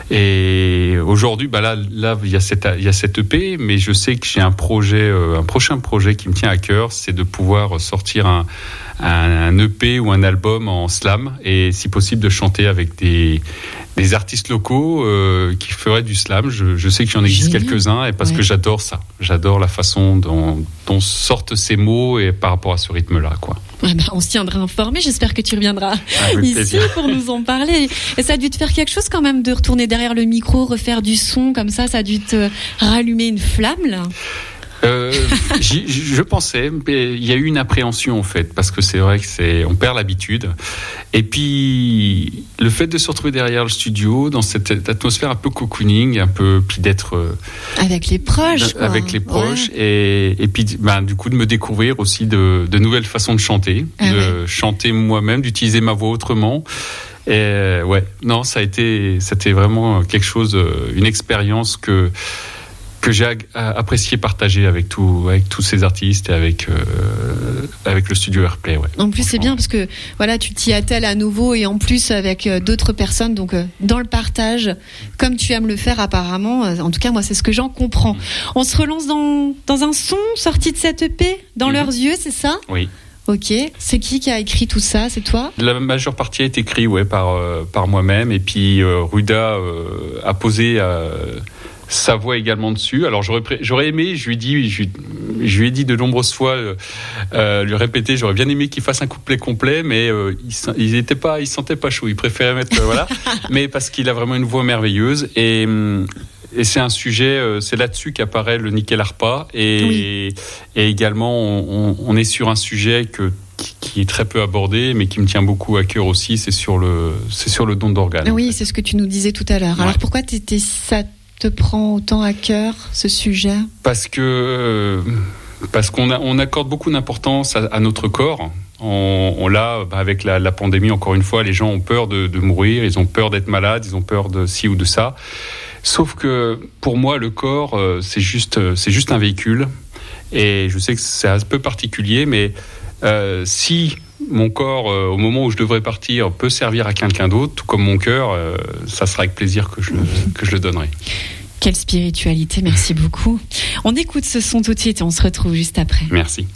et aujourd'hui, bah là, là, il y a cette, il y a cette E P, mais je sais que j'ai un projet, euh, un prochain projet qui me tient à cœur, c'est de pouvoir sortir un, un, un E P ou un album en slam et si possible de chanter avec des, des artistes locaux euh, qui feraient du slam. Je, je sais qu'il y en existe Génial. quelques-uns, et parce ouais. que j'adore ça. J'adore la façon dont, dont sortent ces mots et par rapport à ce rythme-là, quoi. Ouais, bah, on se tiendra informé. J'espère que tu reviendras Avec ici plaisir. pour nous en parler. Et ça a dû te faire quelque chose quand même de retourner derrière le micro, refaire du son comme ça. Ça a dû te rallumer une flamme, là. Euh, j'y, je pensais, mais il y a eu une appréhension en fait, parce que c'est vrai que c'est, on perd l'habitude. Et puis le fait de se retrouver derrière le studio, dans cette atmosphère un peu cocooning, un peu, puis d'être euh, avec les proches, quoi. avec les proches, ouais. et et puis ben du coup de me découvrir aussi de, de nouvelles façons de chanter, ah de ouais. chanter moi-même, d'utiliser ma voix autrement. Et ouais, non, ça a été, c'était vraiment quelque chose, une expérience que. que j'ai apprécié partager avec tout, avec tous ces artistes et avec euh, avec le studio Airplay. Ouais. En plus, c'est bien parce que voilà, tu t'y attelles à nouveau et en plus avec euh, d'autres personnes, donc euh, dans le partage, comme tu aimes le faire apparemment. Euh, en tout cas, moi, c'est ce que j'en comprends. Mmh. On se relance dans dans un son sorti de cette E P, dans mmh. leurs yeux, c'est ça ? Oui. Ok. C'est qui qui a écrit tout ça ? C'est toi ? La majeure partie a été écrite, ouais, par euh, par moi-même, et puis euh, Ruda euh, a posé. Euh, sa voix également dessus. Alors j'aurais j'aurais aimé, je lui ai dit, je lui, je lui ai dit de nombreuses fois, euh, lui répéter, j'aurais bien aimé qu'il fasse un couplet complet, mais euh, il il était pas, il sentait pas chaud, il préférait mettre euh, voilà, mais parce qu'il a vraiment une voix merveilleuse et et c'est un sujet, c'est là-dessus qu'apparaît le nickel arpa et oui. et également on, on est sur un sujet que qui est très peu abordé, mais qui me tient beaucoup à cœur aussi, c'est sur le c'est sur le don d'organes. Oui, en fait. C'est ce que tu nous disais tout à l'heure. Ouais. Alors pourquoi t'étais ça te prend autant à cœur ce sujet ? Parce que euh, parce qu'on a, on accorde beaucoup d'importance à, à notre corps. On, on l'a bah, avec la, la pandémie. Encore une fois, les gens ont peur de, de mourir, ils ont peur d'être malades, ils ont peur de ci ou de ça. Sauf que pour moi, le corps, euh, c'est juste c'est juste un véhicule. Et je sais que c'est un peu particulier, mais euh, si mon corps, euh, au moment où je devrais partir, peut servir à quelqu'un d'autre, tout comme mon cœur, euh, ça sera avec plaisir que je, que je le donnerai. Quelle spiritualité, merci beaucoup. On écoute ce son tout de suite et on se retrouve juste après. Merci.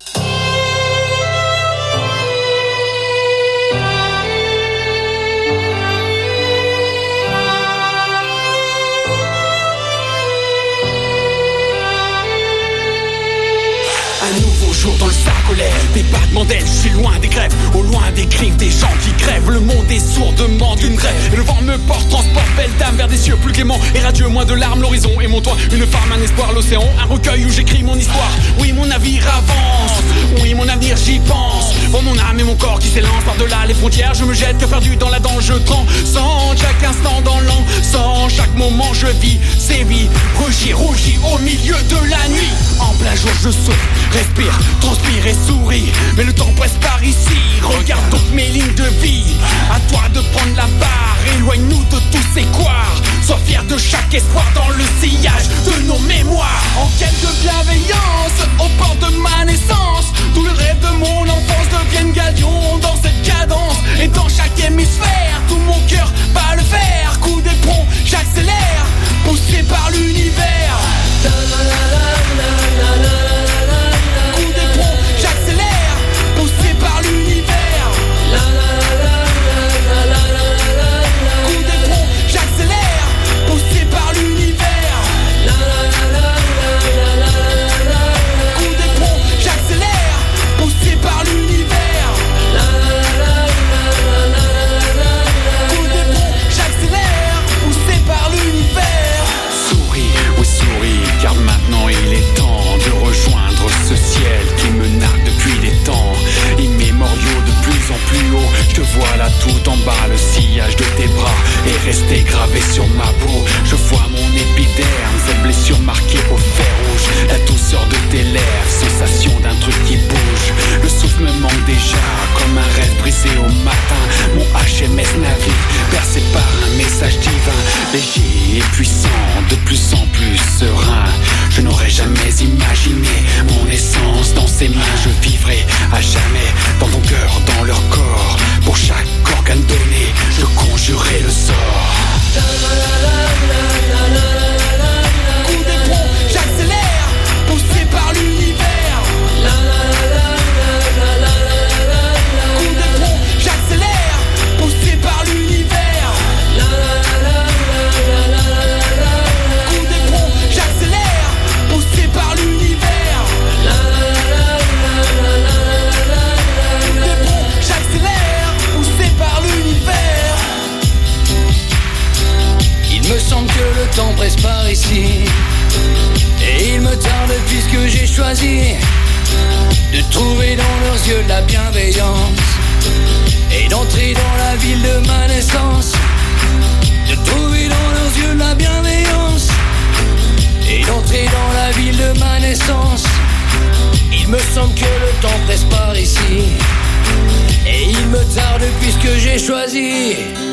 Dans le sarcolais, des battements d'ailes, je suis loin des grèves, au loin des griffes des gens qui crèvent. Le monde est sourd, demande une grève. Et le vent me porte, transporte belle dame vers des cieux plus cléments et radieux. Moins de larmes, l'horizon et mon toit, une femme, un espoir, l'océan, un recueil où j'écris mon histoire. Oui, mon navire avance, oui, mon avenir, j'y pense. Pour mon âme et mon corps qui s'élancent par-delà les frontières, je me jette, cœur perdu dans la danse, je transcende chaque instant dans l'encens. Chaque moment je vis, sévis, rugis, rougis au milieu de la nuit. En plein jour je saute, respire, transpire et souris, mais le temps presse par ici. Regarde donc mes lignes de vie, à toi de prendre la barre. Éloigne-nous de tous ces couards, sois fier de chaque espoir dans le sillage de nos mémoires. En quête de bienveillance, au port de ma naissance, tout le rêve de mon enfance devienne galion dans cette cadence. Et dans chaque hémisphère, tout mon cœur bat le fer. Coup d'éperon, j'accélère, poussé par l'univers. La, la, la, la, la, la, la. Par l'univers, la la la la la la la la. Coup d'éperon, j'accélère, poussé par l'univers. La la la la la la la la. Coup d'éperon, j'accélère, poussé par l'univers. La la la la la la la. Coup d'éperon, j'accélère, poussé par l'univers. Souris, oui souris, car maintenant il est temps de rejoindre ce ciel qui me nargue depuis des temps immémoriaux de plus en plus haut. Je te vois là tout en bas, le sillage de tes bras est resté gravé sur ma peau. Je vois mon épiderme, cette blessure marquée au fer rouge. La douceur de tes lèvres, sensation d'un truc qui bouge. Le souffle me manque déjà, comme un rêve brisé au matin. Mon H M S navigue, bercé par un message divin. Léger et puissant, de plus en plus serein. Je n'aurais jamais imaginé mon essence dans ses mains. Je vivrai à jamais dans ton cœur, dans leur corps. Pour chaque organe donné, je conjurerai le sort. La, la, la, la, la, la, la. Coup d'éperon, j'accélère, poussé par l'univers. La, la, la, la, la, la, la. Coup d'éperon, j'accélère, poussé par l'univers. La, la, la, que le temps presse par ici. Et il me tarde puisque j'ai choisi de trouver dans leurs yeux de la bienveillance et d'entrer dans la ville de ma naissance. De trouver dans leurs yeux de la bienveillance et d'entrer dans la ville de ma naissance. Il me semble que le temps presse par ici et il me tarde puisque j'ai choisi.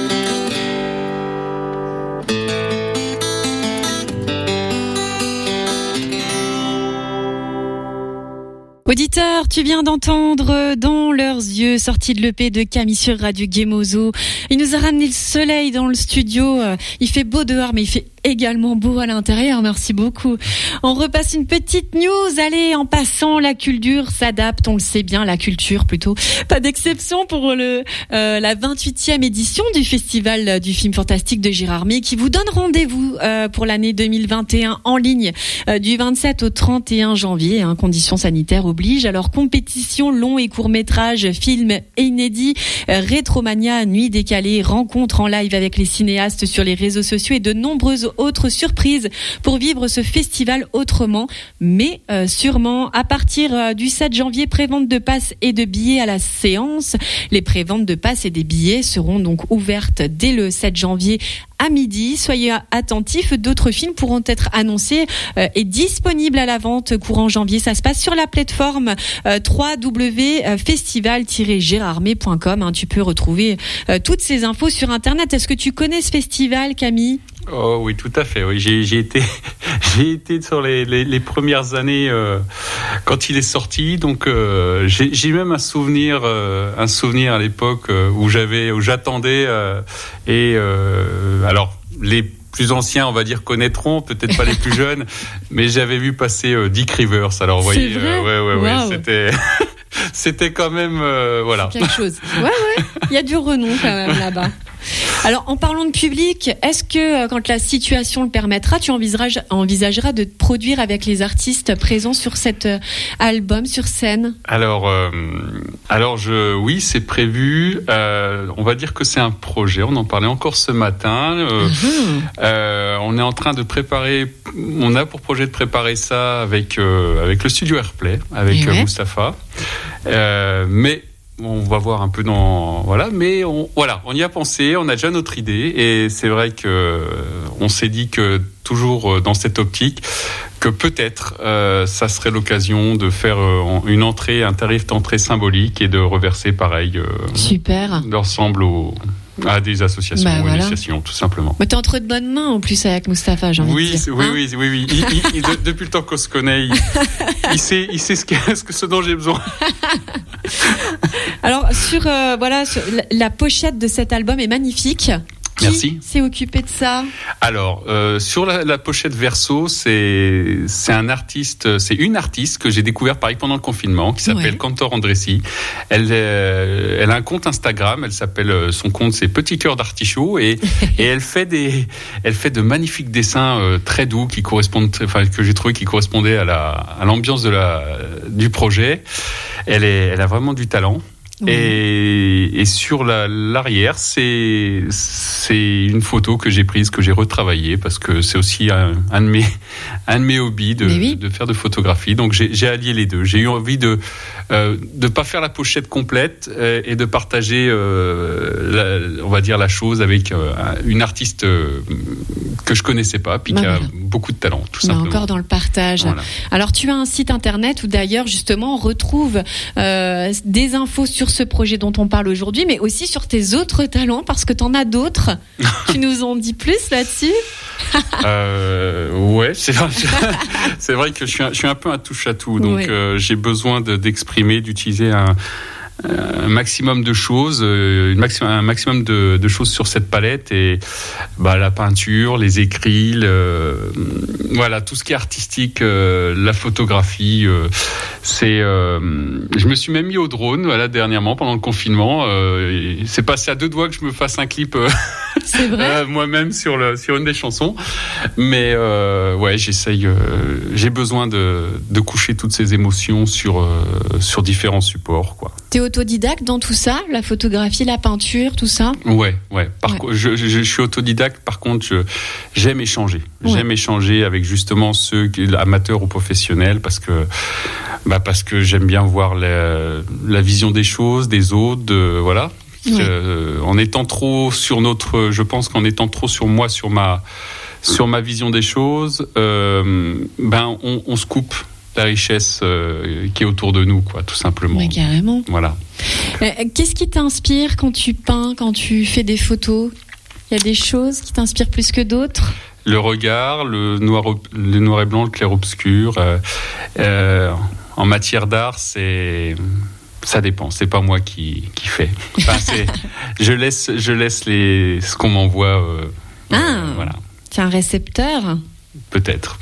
Auditeur, tu viens d'entendre Dans leurs yeux, sortie de l'E P de Camille sur Radio Gemozo. Il nous a ramené le soleil dans le studio. Il fait beau dehors, mais il fait également beau à l'intérieur. Merci beaucoup. On repasse une petite news. Allez, en passant, la culture s'adapte. On le sait bien, la culture plutôt. Pas d'exception pour le euh, la vingt-huitième édition du Festival du film fantastique de Gérardmer, qui vous donne rendez-vous euh, pour l'année deux mille vingt et un en ligne euh, du vingt-sept au trente et un janvier. Hein, conditions sanitaires oblige. Alors, compétition, long et court métrage, films inédits, euh, rétromania, nuit décalée, rencontres en live avec les cinéastes sur les réseaux sociaux et de nombreuses autres surprises pour vivre ce festival autrement, mais euh, sûrement. À partir euh, du sept janvier, prévente de passes et de billets à la séance. Les préventes de passes et des billets seront donc ouvertes dès le sept janvier à midi. Soyez attentifs, d'autres films pourront être annoncés euh, et disponibles à la vente courant janvier. Ça se passe sur la plateforme euh, w w w point festival tiret gérardmer point com. Hein, tu peux retrouver euh, toutes ces infos sur Internet. Est-ce que tu connais ce festival, Camille ? Oh oui, tout à fait. Oui, j'ai, j'ai été, j'ai été sur les, les, les premières années euh, quand il est sorti. Donc, euh, j'ai, j'ai même un souvenir, euh, un souvenir à l'époque euh, où j'avais, où j'attendais. Euh, et euh, alors, les plus anciens, on va dire, connaîtront, peut-être pas les plus jeunes, mais j'avais vu passer euh, Dick Rivers. Alors, vous voyez, euh, ouais, ouais, ouais, wow. c'était. C'était quand même, euh, voilà. Quelque chose. Ouais, ouais. Il y a du renom quand même là-bas. Alors, en parlant de public, est-ce que, quand la situation le permettra, tu envisageras, envisageras de te produire avec les artistes présents sur cet album, sur scène ? Alors, euh, alors je, oui, c'est prévu. Euh, on va dire que c'est un projet. On en parlait encore ce matin. Euh, mmh. euh, on est en train de préparer. On a pour projet de préparer ça avec euh, avec le studio Airplay, avec ouais. Mustapha. Euh, mais on va voir un peu dans voilà, mais on voilà, on y a pensé, on a déjà notre idée et c'est vrai que on s'est dit que toujours dans cette optique que peut-être euh, ça serait l'occasion de faire euh, une entrée, un tarif d'entrée symbolique et de reverser pareil euh, super l'ensemble au à des associations bah, ou voilà. associations, tout simplement. Mais t'es entre de bonnes mains en plus avec Mustapha, j'ai envie oui, de dire. Oui, hein oui, oui, oui. Il, il, il, de, depuis le temps qu'on se connaît, il, il sait, il sait ce, que, ce, que, ce dont j'ai besoin. Alors, sur, euh, voilà, sur la, la pochette de cet album est magnifique. Qui Merci. s'est occupé de ça ? Alors, euh, sur la, la pochette Verso, c'est c'est un artiste, c'est une artiste que j'ai découvert pareil pendant le confinement, qui s'appelle ouais. Cantor Andressi. Elle euh, elle a un compte Instagram. Elle s'appelle son compte c'est Petit Cœur d'Artichaut et et elle fait des elle fait de magnifiques dessins euh, très doux qui correspondent, enfin que j'ai trouvé qui correspondaient à la à l'ambiance de la du projet. Elle est elle a vraiment du talent. Oui. Et, et sur la, l'arrière, c'est, c'est une photo que j'ai prise, que j'ai retravaillée, parce que c'est aussi un, un, de, mes, un de mes hobbies de, oui. de faire de photographie. Donc j'ai, j'ai allié les deux. J'ai eu envie de euh, de pas faire la pochette complète euh, et de partager, euh, la, on va dire, la chose avec euh, une artiste euh, que je connaissais pas, puis bah qui voilà. a beaucoup de talent, tout bah simplement. Encore dans le partage. Voilà. Alors tu as un site internet où d'ailleurs justement on retrouve euh, des infos sur ce projet dont on parle aujourd'hui, mais aussi sur tes autres talents, parce que tu en as d'autres. Tu nous en dis plus là-dessus ? euh, Ouais, c'est vrai, c'est vrai que je suis un, je suis un peu un touche-à-tout, donc ouais. euh, j'ai besoin de, d'exprimer, d'utiliser un... un maximum de choses, une maximum, un maximum de, de choses sur cette palette et bah, la peinture, les écrits, le, voilà tout ce qui est artistique, euh, la photographie. Euh, c'est, euh, je me suis même mis au drone, voilà dernièrement pendant le confinement. Euh, c'est passé à deux doigts que je me fasse un clip. Euh, C'est vrai. Euh, moi-même sur le sur une des chansons, mais euh, ouais, j'essaye. Euh, j'ai besoin de de coucher toutes ces émotions sur euh, sur différents supports, quoi. T'es autodidacte dans tout ça, la photographie, la peinture, tout ça? Ouais, ouais. Par ouais. contre, je, je, je suis autodidacte. Par contre, je, j'aime échanger. Ouais. J'aime échanger avec justement ceux qui, amateurs ou professionnels, parce que, bah parce que j'aime bien voir la, la vision des choses, des autres, de, voilà. Ouais. Euh, en étant trop sur notre, je pense qu'en étant trop sur moi, sur ma, sur ma vision des choses, euh, ben on, on se coupe la richesse euh, qui est autour de nous, quoi, tout simplement. Ouais, carrément. Voilà. Euh, qu'est-ce qui t'inspire quand tu peins, quand tu fais des photos? Il y a des choses qui t'inspirent plus que d'autres? Le regard, le noir, le noir et blanc, le clair-obscur. Euh, euh, en matière d'art, c'est, ça dépend. C'est pas moi qui qui fais. Enfin, c'est, je laisse, je laisse les, ce qu'on m'envoie. Euh, ah. Euh, voilà. C'est un récepteur? Peut-être.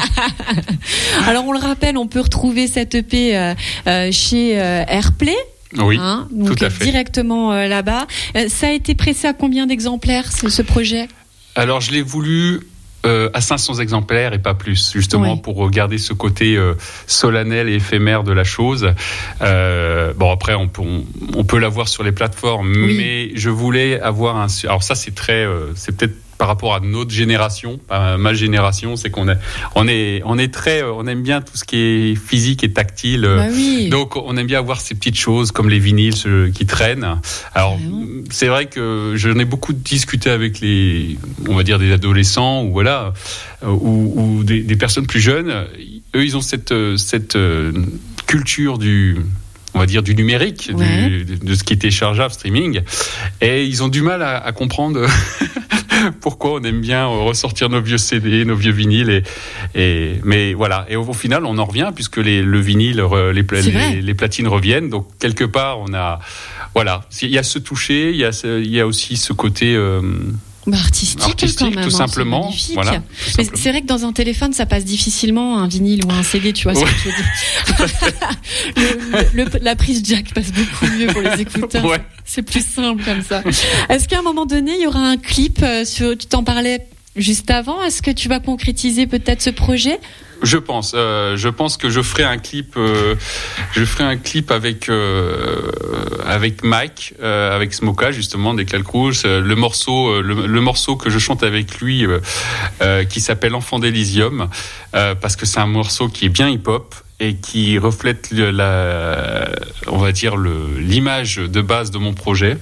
Alors on le rappelle, on peut retrouver cette E P euh, euh, chez euh, Airplay. Oui, hein, donc tout à fait. Directement euh, là-bas. Euh, ça a été pressé à combien d'exemplaires, ce, ce projet? Alors je l'ai voulu euh, à cinq cents exemplaires et pas plus, justement, ouais. pour garder ce côté euh, solennel et éphémère de la chose. Euh, bon, après on peut on, on peut l'avoir sur les plateformes, oui. mais je voulais avoir un. Alors ça c'est très, euh, c'est peut-être par rapport à notre génération, à ma génération, c'est qu'on est, on est, on est très, on aime bien tout ce qui est physique et tactile. Bah oui. Donc, on aime bien avoir ces petites choses comme les vinyles qui traînent. Alors, ouais. c'est vrai que j'en ai beaucoup discuté avec les, on va dire des adolescents ou voilà, ou, ou des, des personnes plus jeunes. Eux, ils ont cette, cette culture du, on va dire du numérique, ouais. du, de ce qui est téléchargeable, streaming, et ils ont du mal à, à comprendre. Pourquoi on aime bien ressortir nos vieux C D, nos vieux vinyles et, et mais voilà, et au, au final on en revient puisque les, le vinyle, les, les, les platines reviennent, donc quelque part on a, voilà, il y a ce toucher, il y a, ce, il y a aussi ce côté euh, bah artistique, artistique quand même, tout hein, simplement. C'est voilà, tout mais simplement. C'est vrai que dans un téléphone, ça passe difficilement un vinyle ou un C D, tu vois ce ouais. que je veux dire. le, le, le, la prise jack passe beaucoup mieux pour les écouteurs. Ouais. C'est plus simple comme ça. Est-ce qu'à un moment donné, il y aura un clip sur, tu t'en parlais juste avant, est-ce que tu vas concrétiser peut-être ce projet ? Je pense, euh, je pense que je ferai un clip, euh, je ferai un clip avec euh, avec Mike, euh, avec Smoka justement des Calcrouches, euh, le morceau, euh, le, le morceau que je chante avec lui, euh, euh, qui s'appelle Enfant d'Elysium, euh, parce que c'est un morceau qui est bien hip-hop et qui reflète le, la, on va dire le, l'image de base de mon projet.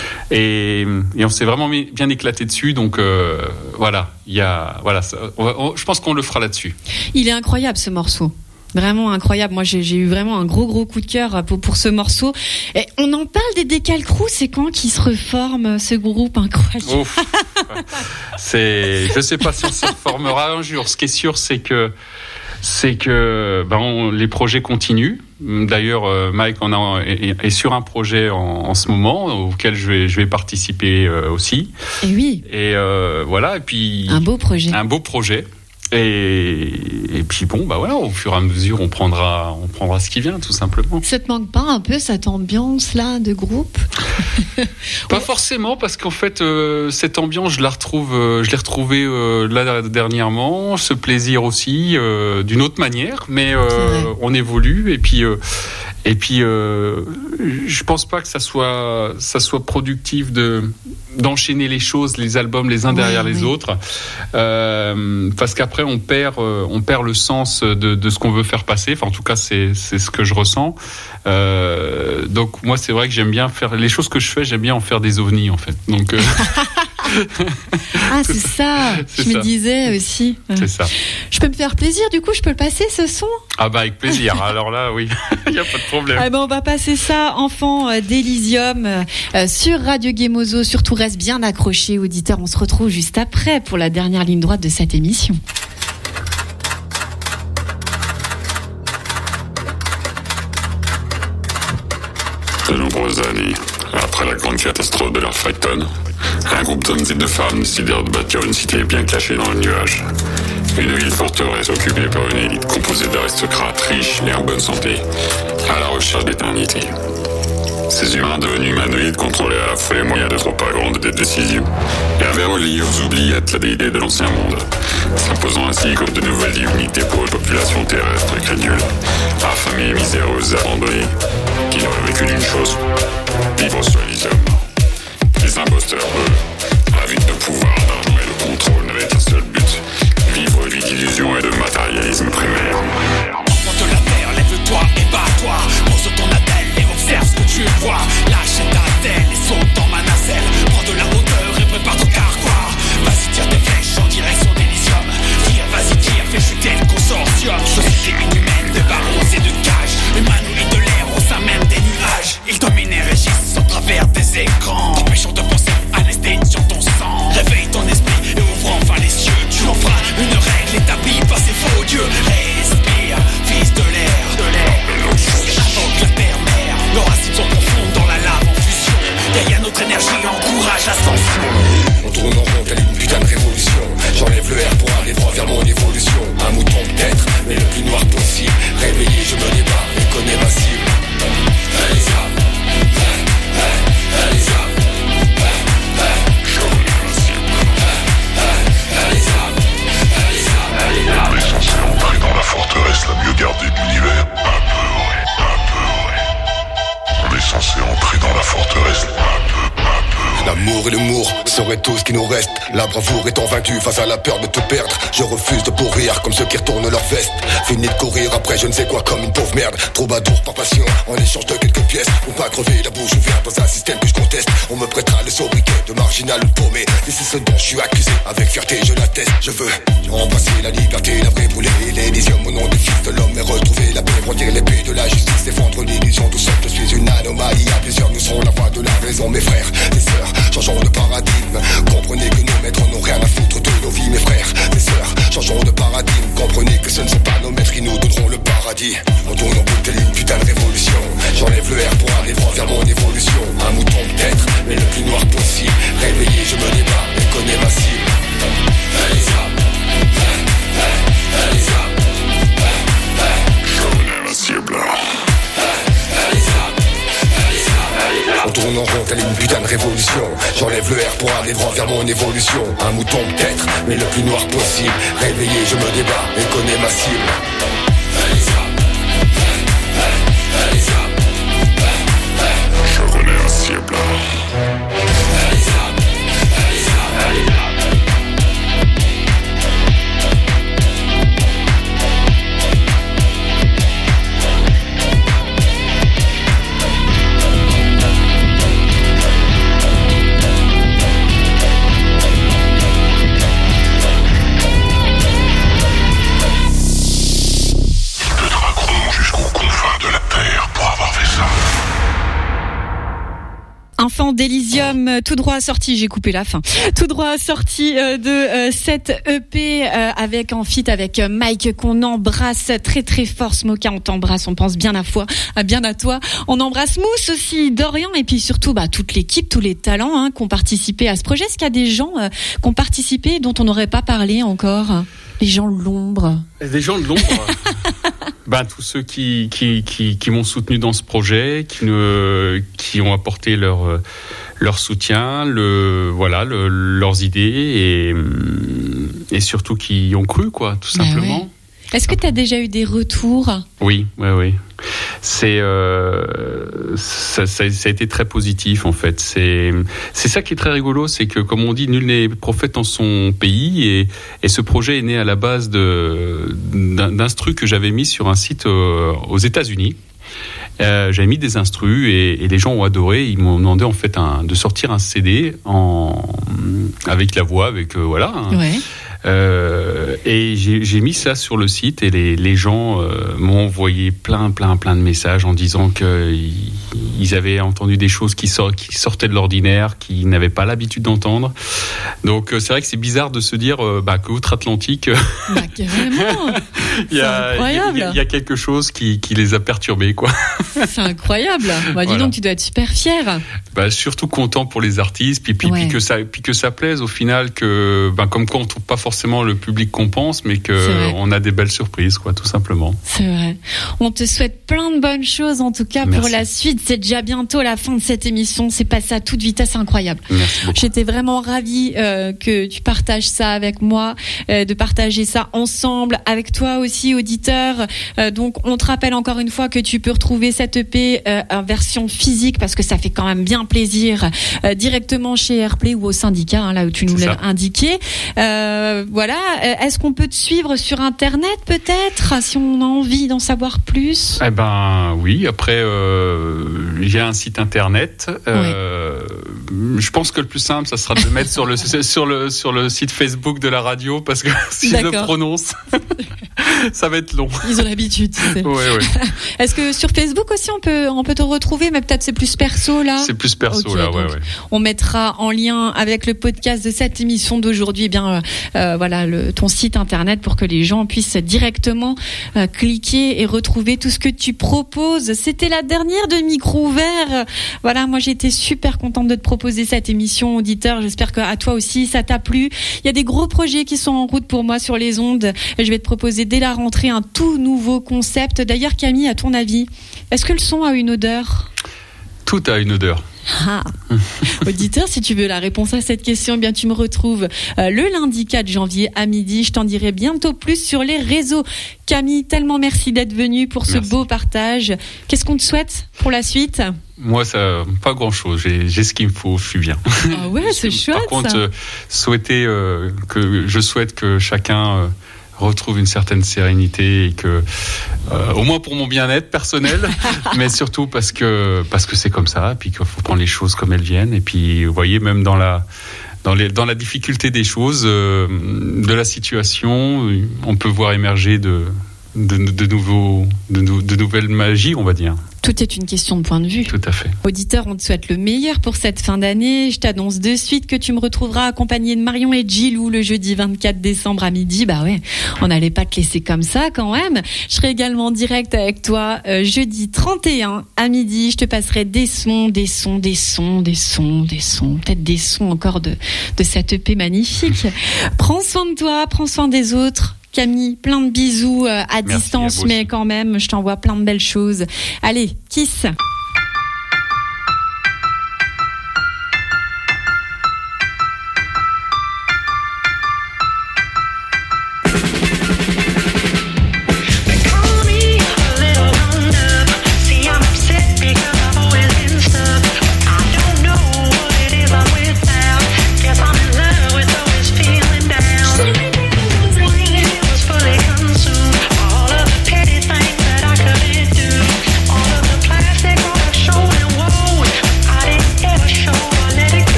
Et, et on s'est vraiment mis, bien éclaté dessus, donc euh, voilà, il y a, voilà, ça, on va, on, je pense qu'on le fera là-dessus. Il est incroyable ce morceau, vraiment incroyable. Moi, j'ai, j'ai eu vraiment un gros gros coup de cœur pour, pour ce morceau. Et on en parle des Décalcrous, c'est quand qu'ils se reforment ce groupe incroyable. Ouf. C'est, je sais pas si on se reformera un jour. Ce qui est sûr, c'est que c'est que ben on, les projets continuent. D'ailleurs, euh, Mike en a, est, est sur un projet en, en ce moment auquel je vais, je vais participer euh, aussi. Et oui. Et euh, voilà. Et puis un beau projet. Un beau projet. Et, et puis bon, bah voilà, au fur et à mesure, on prendra, on prendra ce qui vient, tout simplement. Ça te manque pas un peu cette ambiance-là de groupe ? Pas forcément, parce qu'en fait, euh, cette ambiance, je la retrouve, euh, je l'ai retrouvée euh, là dernièrement. Ce plaisir aussi, euh, d'une autre manière, mais euh, on évolue. Et puis, euh, et puis, euh, je pense pas que ça soit, ça soit productif de d'enchaîner les choses, les albums les uns derrière oui, les oui. autres, euh, parce qu'après on perd, euh, on perd le sens de, de ce qu'on veut faire passer. Enfin, en tout cas, c'est, c'est ce que je ressens. Euh, donc moi, c'est vrai que j'aime bien faire les choses que je fais. J'aime bien en faire des ovnis, en fait. Donc euh... ah, c'est ça. C'est je ça. me disais aussi. C'est ça. Je peux me faire plaisir. Du coup, je peux le passer ce son. Ah bah avec plaisir. Alors là, oui, il y a pas de problème. Ah ben on va passer ça, Enfant d'Elysium, euh, sur Radio Gemozo. Surtout reste bien accroché, auditeur. On se retrouve juste après pour la dernière ligne droite de cette émission. De nombreuses années après la grande catastrophe de l'Arfrecton, un groupe d'hommes et de femmes décidèrent de bâtir une cité bien cachée dans le nuage. Une ville forteresse occupée par une élite composée d'aristocrates riches et en bonne santé, à la recherche d'éternité. Ces humains devenus humanoïdes contrôlaient à la fois les moyens de propagande et des décisions, et avaient relié aux oubliettes la déité de l'ancien monde, s'imposant ainsi comme de nouvelles divinités pour les populations terrestres et crédules, affamées, miséreuses, abandonnées, qui n'auraient vécu d'une chose, vivre sur Elysium. Les imposteurs, eux, avides de pouvoir, d'argent et de contrôle, n'avaient un seul but, vivre une vie d'illusion et de matérialisme primaire. Enfant de la terre, lève-toi et bats-toi. Pose ton attelle et observe ce que tu vois. Lâche ta tête et saute dans ma nacelle. Prends de la hauteur et prépare ton carquois. Vas-y, tire tes flèches en direction d'Elysium. Tire, vas-y, tire, fais chuter le consortium. Société inhumaine de barreaux et de cages. Humanoïdes de l'air au sein même des nuages. Ils dominent et régissent au travers des écrans, t'empêchant de penser à l'extinction de ton sang. Réveille ton esprit et ouvre enfin les yeux. Tu en feras une règle établie par ces faux dieux. Respire, fils de l'air, de l'air. Invoque la terre-mère. Leurs racines sont profondes dans la lave en fusion. Derrière notre énergie, encourage l'ascension. On tourne en rond, telle une putain de révolution. J'enlève le R pour aller droit vers mon évolution. Un mouton peut-être, mais le plus noir possible. Réveillé, je me débat et connais ma cible. Allez, ça. Allez, ça. Je connais ma cible. Allez, ça. Allez, ça. On est censé entrer dans la forteresse la mieux gardée de l'univers. Un peu, ouais, un peu, ouais. On est censé entrer dans la forteresse un peu, un peu, ouais. L'amour et l'humour seraient tout ce qui nous reste. La bravoure étant vaincue face à la peur de te perdre. Je refuse de pourrir comme ceux qui retournent leur veste. Fini de courir après je ne sais quoi comme une pauvre merde. Troubadour par passion en échange de quelques pièces. Pour pas crever la bouche ouverte dans un système que je conteste. On me prêtera le sobriquet de marginal ou paumé. Et c'est ce dont je suis accusé. Avec fierté je l'atteste. Je veux embrasser la liberté, la vraie brûler l'Elysium au nom des fils de l'homme et retrouver la paix, brandir l'épée de la justice, défendre l'illusion. Tout seul je suis une anomalie. À plusieurs nous serons la voix de la raison. Mes frères, mes sœurs, changeons de paradigme. Comprenez que nos maîtres n'ont rien à foutre de nos vies. Mes frères, mes sœurs, changeons de paradigme. Comprenez que ce ne sont pas nos maîtres qui nous donneront le paradis. On tourne en boucle telle une putain de révolution. J'enlève le R pour aller droit vers mon évolution. Un mouton peut-être, mais le plus noir possible. Réveillé, je me débat et connais ma cible. Allez, ça. Allez, ça. Je connais ma cible. Allez, ça. On tourne en rond, telle une putain de révolution. J'enlève le R pour aller droit vers mon évolution. Un mouton peut-être, mais le plus noir possible. Réveillé, je me débat et connais ma cible. Allez, ça. Allez, ça. Je connais ma cible. Allez, ça. Allez, ça. Allez, ça. Enfant d'Elysium, tout droit sorti, j'ai coupé la fin, tout droit sorti de euh, cette E P euh, avec en feat avec Mike qu'on embrasse très très fort. Smoka, on t'embrasse, on pense bien à toi, bien à toi. On embrasse Mousse aussi, Dorian et puis surtout bah, toute l'équipe, tous les talents hein, qui ont participé à ce projet. Est-ce qu'il y a des gens euh, qui ont participé dont on n'aurait pas parlé encore? Les gens de l'ombre. Des gens de l'ombre. Ben, tous ceux qui, qui, qui, qui m'ont soutenu dans ce projet, qui, ne, qui ont apporté leur, leur soutien, le, voilà, le, leurs idées et, et surtout qui ont cru, quoi, tout simplement. Ben ouais. Est-ce que tu as déjà eu des retours ? Oui, oui, oui. C'est, euh, ça, ça, ça a été très positif en fait. C'est, c'est ça qui est très rigolo, c'est que comme on dit, nul n'est prophète en son pays, et, et ce projet est né à la base de, d'un, d'instrus que j'avais mis sur un site euh, aux États-Unis. Euh, j'avais mis des instrus et, et les gens ont adoré. Ils m'ont demandé en fait un, de sortir un C D en, avec la voix, avec euh, voilà. Un, ouais. Euh, et j'ai, j'ai mis ça sur le site et les, les gens euh, m'ont envoyé plein, plein, plein de messages en disant qu'ils ils avaient entendu des choses qui, sort, qui sortaient de l'ordinaire, qu'ils n'avaient pas l'habitude d'entendre. Donc c'est vrai que c'est bizarre de se dire euh, bah, qu'outre-Atlantique, bah, carrément. il y a, incroyable. Il y, a, il y a quelque chose qui, qui les a perturbés, quoi. C'est incroyable. Bah, dis voilà. Donc tu dois être super fier. Bah, surtout content pour les artistes, puis, puis, ouais. puis, que ça, puis que ça plaise au final, que bah, comme quoi on trouve pas forcément forcément le public qu'on pense, mais qu'on a des belles surprises, quoi, tout simplement. C'est vrai. On te souhaite plein de bonnes choses, en tout cas, Merci. Pour la suite. C'est déjà bientôt la fin de cette émission. C'est passé à toute vitesse, incroyable. Merci beaucoup. J'étais vraiment ravie euh, que tu partages ça avec moi, euh, de partager ça ensemble, avec toi aussi, auditeur. Euh, donc, on te rappelle encore une fois que tu peux retrouver cette E P euh, en version physique, parce que ça fait quand même bien plaisir, euh, directement chez Airplay ou au syndicat, hein, là où tu nous l'as indiqué. Euh, voilà. Est-ce qu'on peut te suivre sur Internet, peut-être, si on a envie d'en savoir plus? Eh ben oui. Après, euh, il y a un site Internet. Euh, oui. Je pense que le plus simple, ça sera de le mettre sur le sur le sur le site Facebook de la radio, parce que si D'accord. je le prononce, ça va être long. Ils ont l'habitude. Tu sais. Ouais, ouais. Est-ce que sur Facebook aussi on peut on peut te retrouver, mais peut-être c'est plus perso là. C'est plus perso okay, là, ouais, ouais. On mettra en lien avec le podcast de cette émission d'aujourd'hui, eh bien euh, voilà le, ton site internet, pour que les gens puissent directement euh, cliquer et retrouver tout ce que tu proposes. C'était la dernière de Micro Ouvert. Voilà, moi j'ai été super contente de te proposer cette émission, auditeur. J'espère que à toi aussi ça t'a plu. Il y a des gros projets qui sont en route pour moi sur les ondes. Je vais te proposer dès la rentrée un tout nouveau concept. D'ailleurs, Camille, à ton avis, est-ce que le son a une odeur? Tout a une odeur. Ah. Auditeur, si tu veux la réponse à cette question, eh bien tu me retrouves euh, le lundi quatre janvier à midi. Je t'en dirai bientôt plus sur les réseaux. Camille, tellement merci d'être venue pour ce merci. beau partage. Qu'est-ce qu'on te souhaite pour la suite? Moi, ça, pas grand-chose. J'ai, j'ai ce qu'il me faut. Je suis bien. Ah ouais, c'est chouette. Par contre, ça. Euh, souhaiter euh, que je souhaite que chacun euh, retrouve une certaine sérénité, et que euh, au moins pour mon bien-être personnel, mais surtout parce que parce que c'est comme ça, et puis qu'il faut prendre les choses comme elles viennent. Et puis vous voyez, même dans la dans les dans la difficulté des choses, euh, de la situation, on peut voir émerger de de, de nouveaux de, de nouvelles magies, on va dire. Tout est une question de point de vue. Tout à fait. Auditeur, on te souhaite le meilleur pour cette fin d'année. Je t'annonce de suite que tu me retrouveras accompagné de Marion et Gilou le jeudi vingt-quatre décembre à midi. Bah ouais, on n'allait pas te laisser comme ça quand même. Je serai également en direct avec toi euh, jeudi trente et un à midi. Je te passerai des sons, des sons, des sons, des sons, des sons, peut-être des sons encore de, de cette E P magnifique. Prends soin de toi, prends soin des autres. Camille, plein de bisous euh, à Merci distance, à mais quand même, je t'envoie plein de belles choses. Allez, kiss.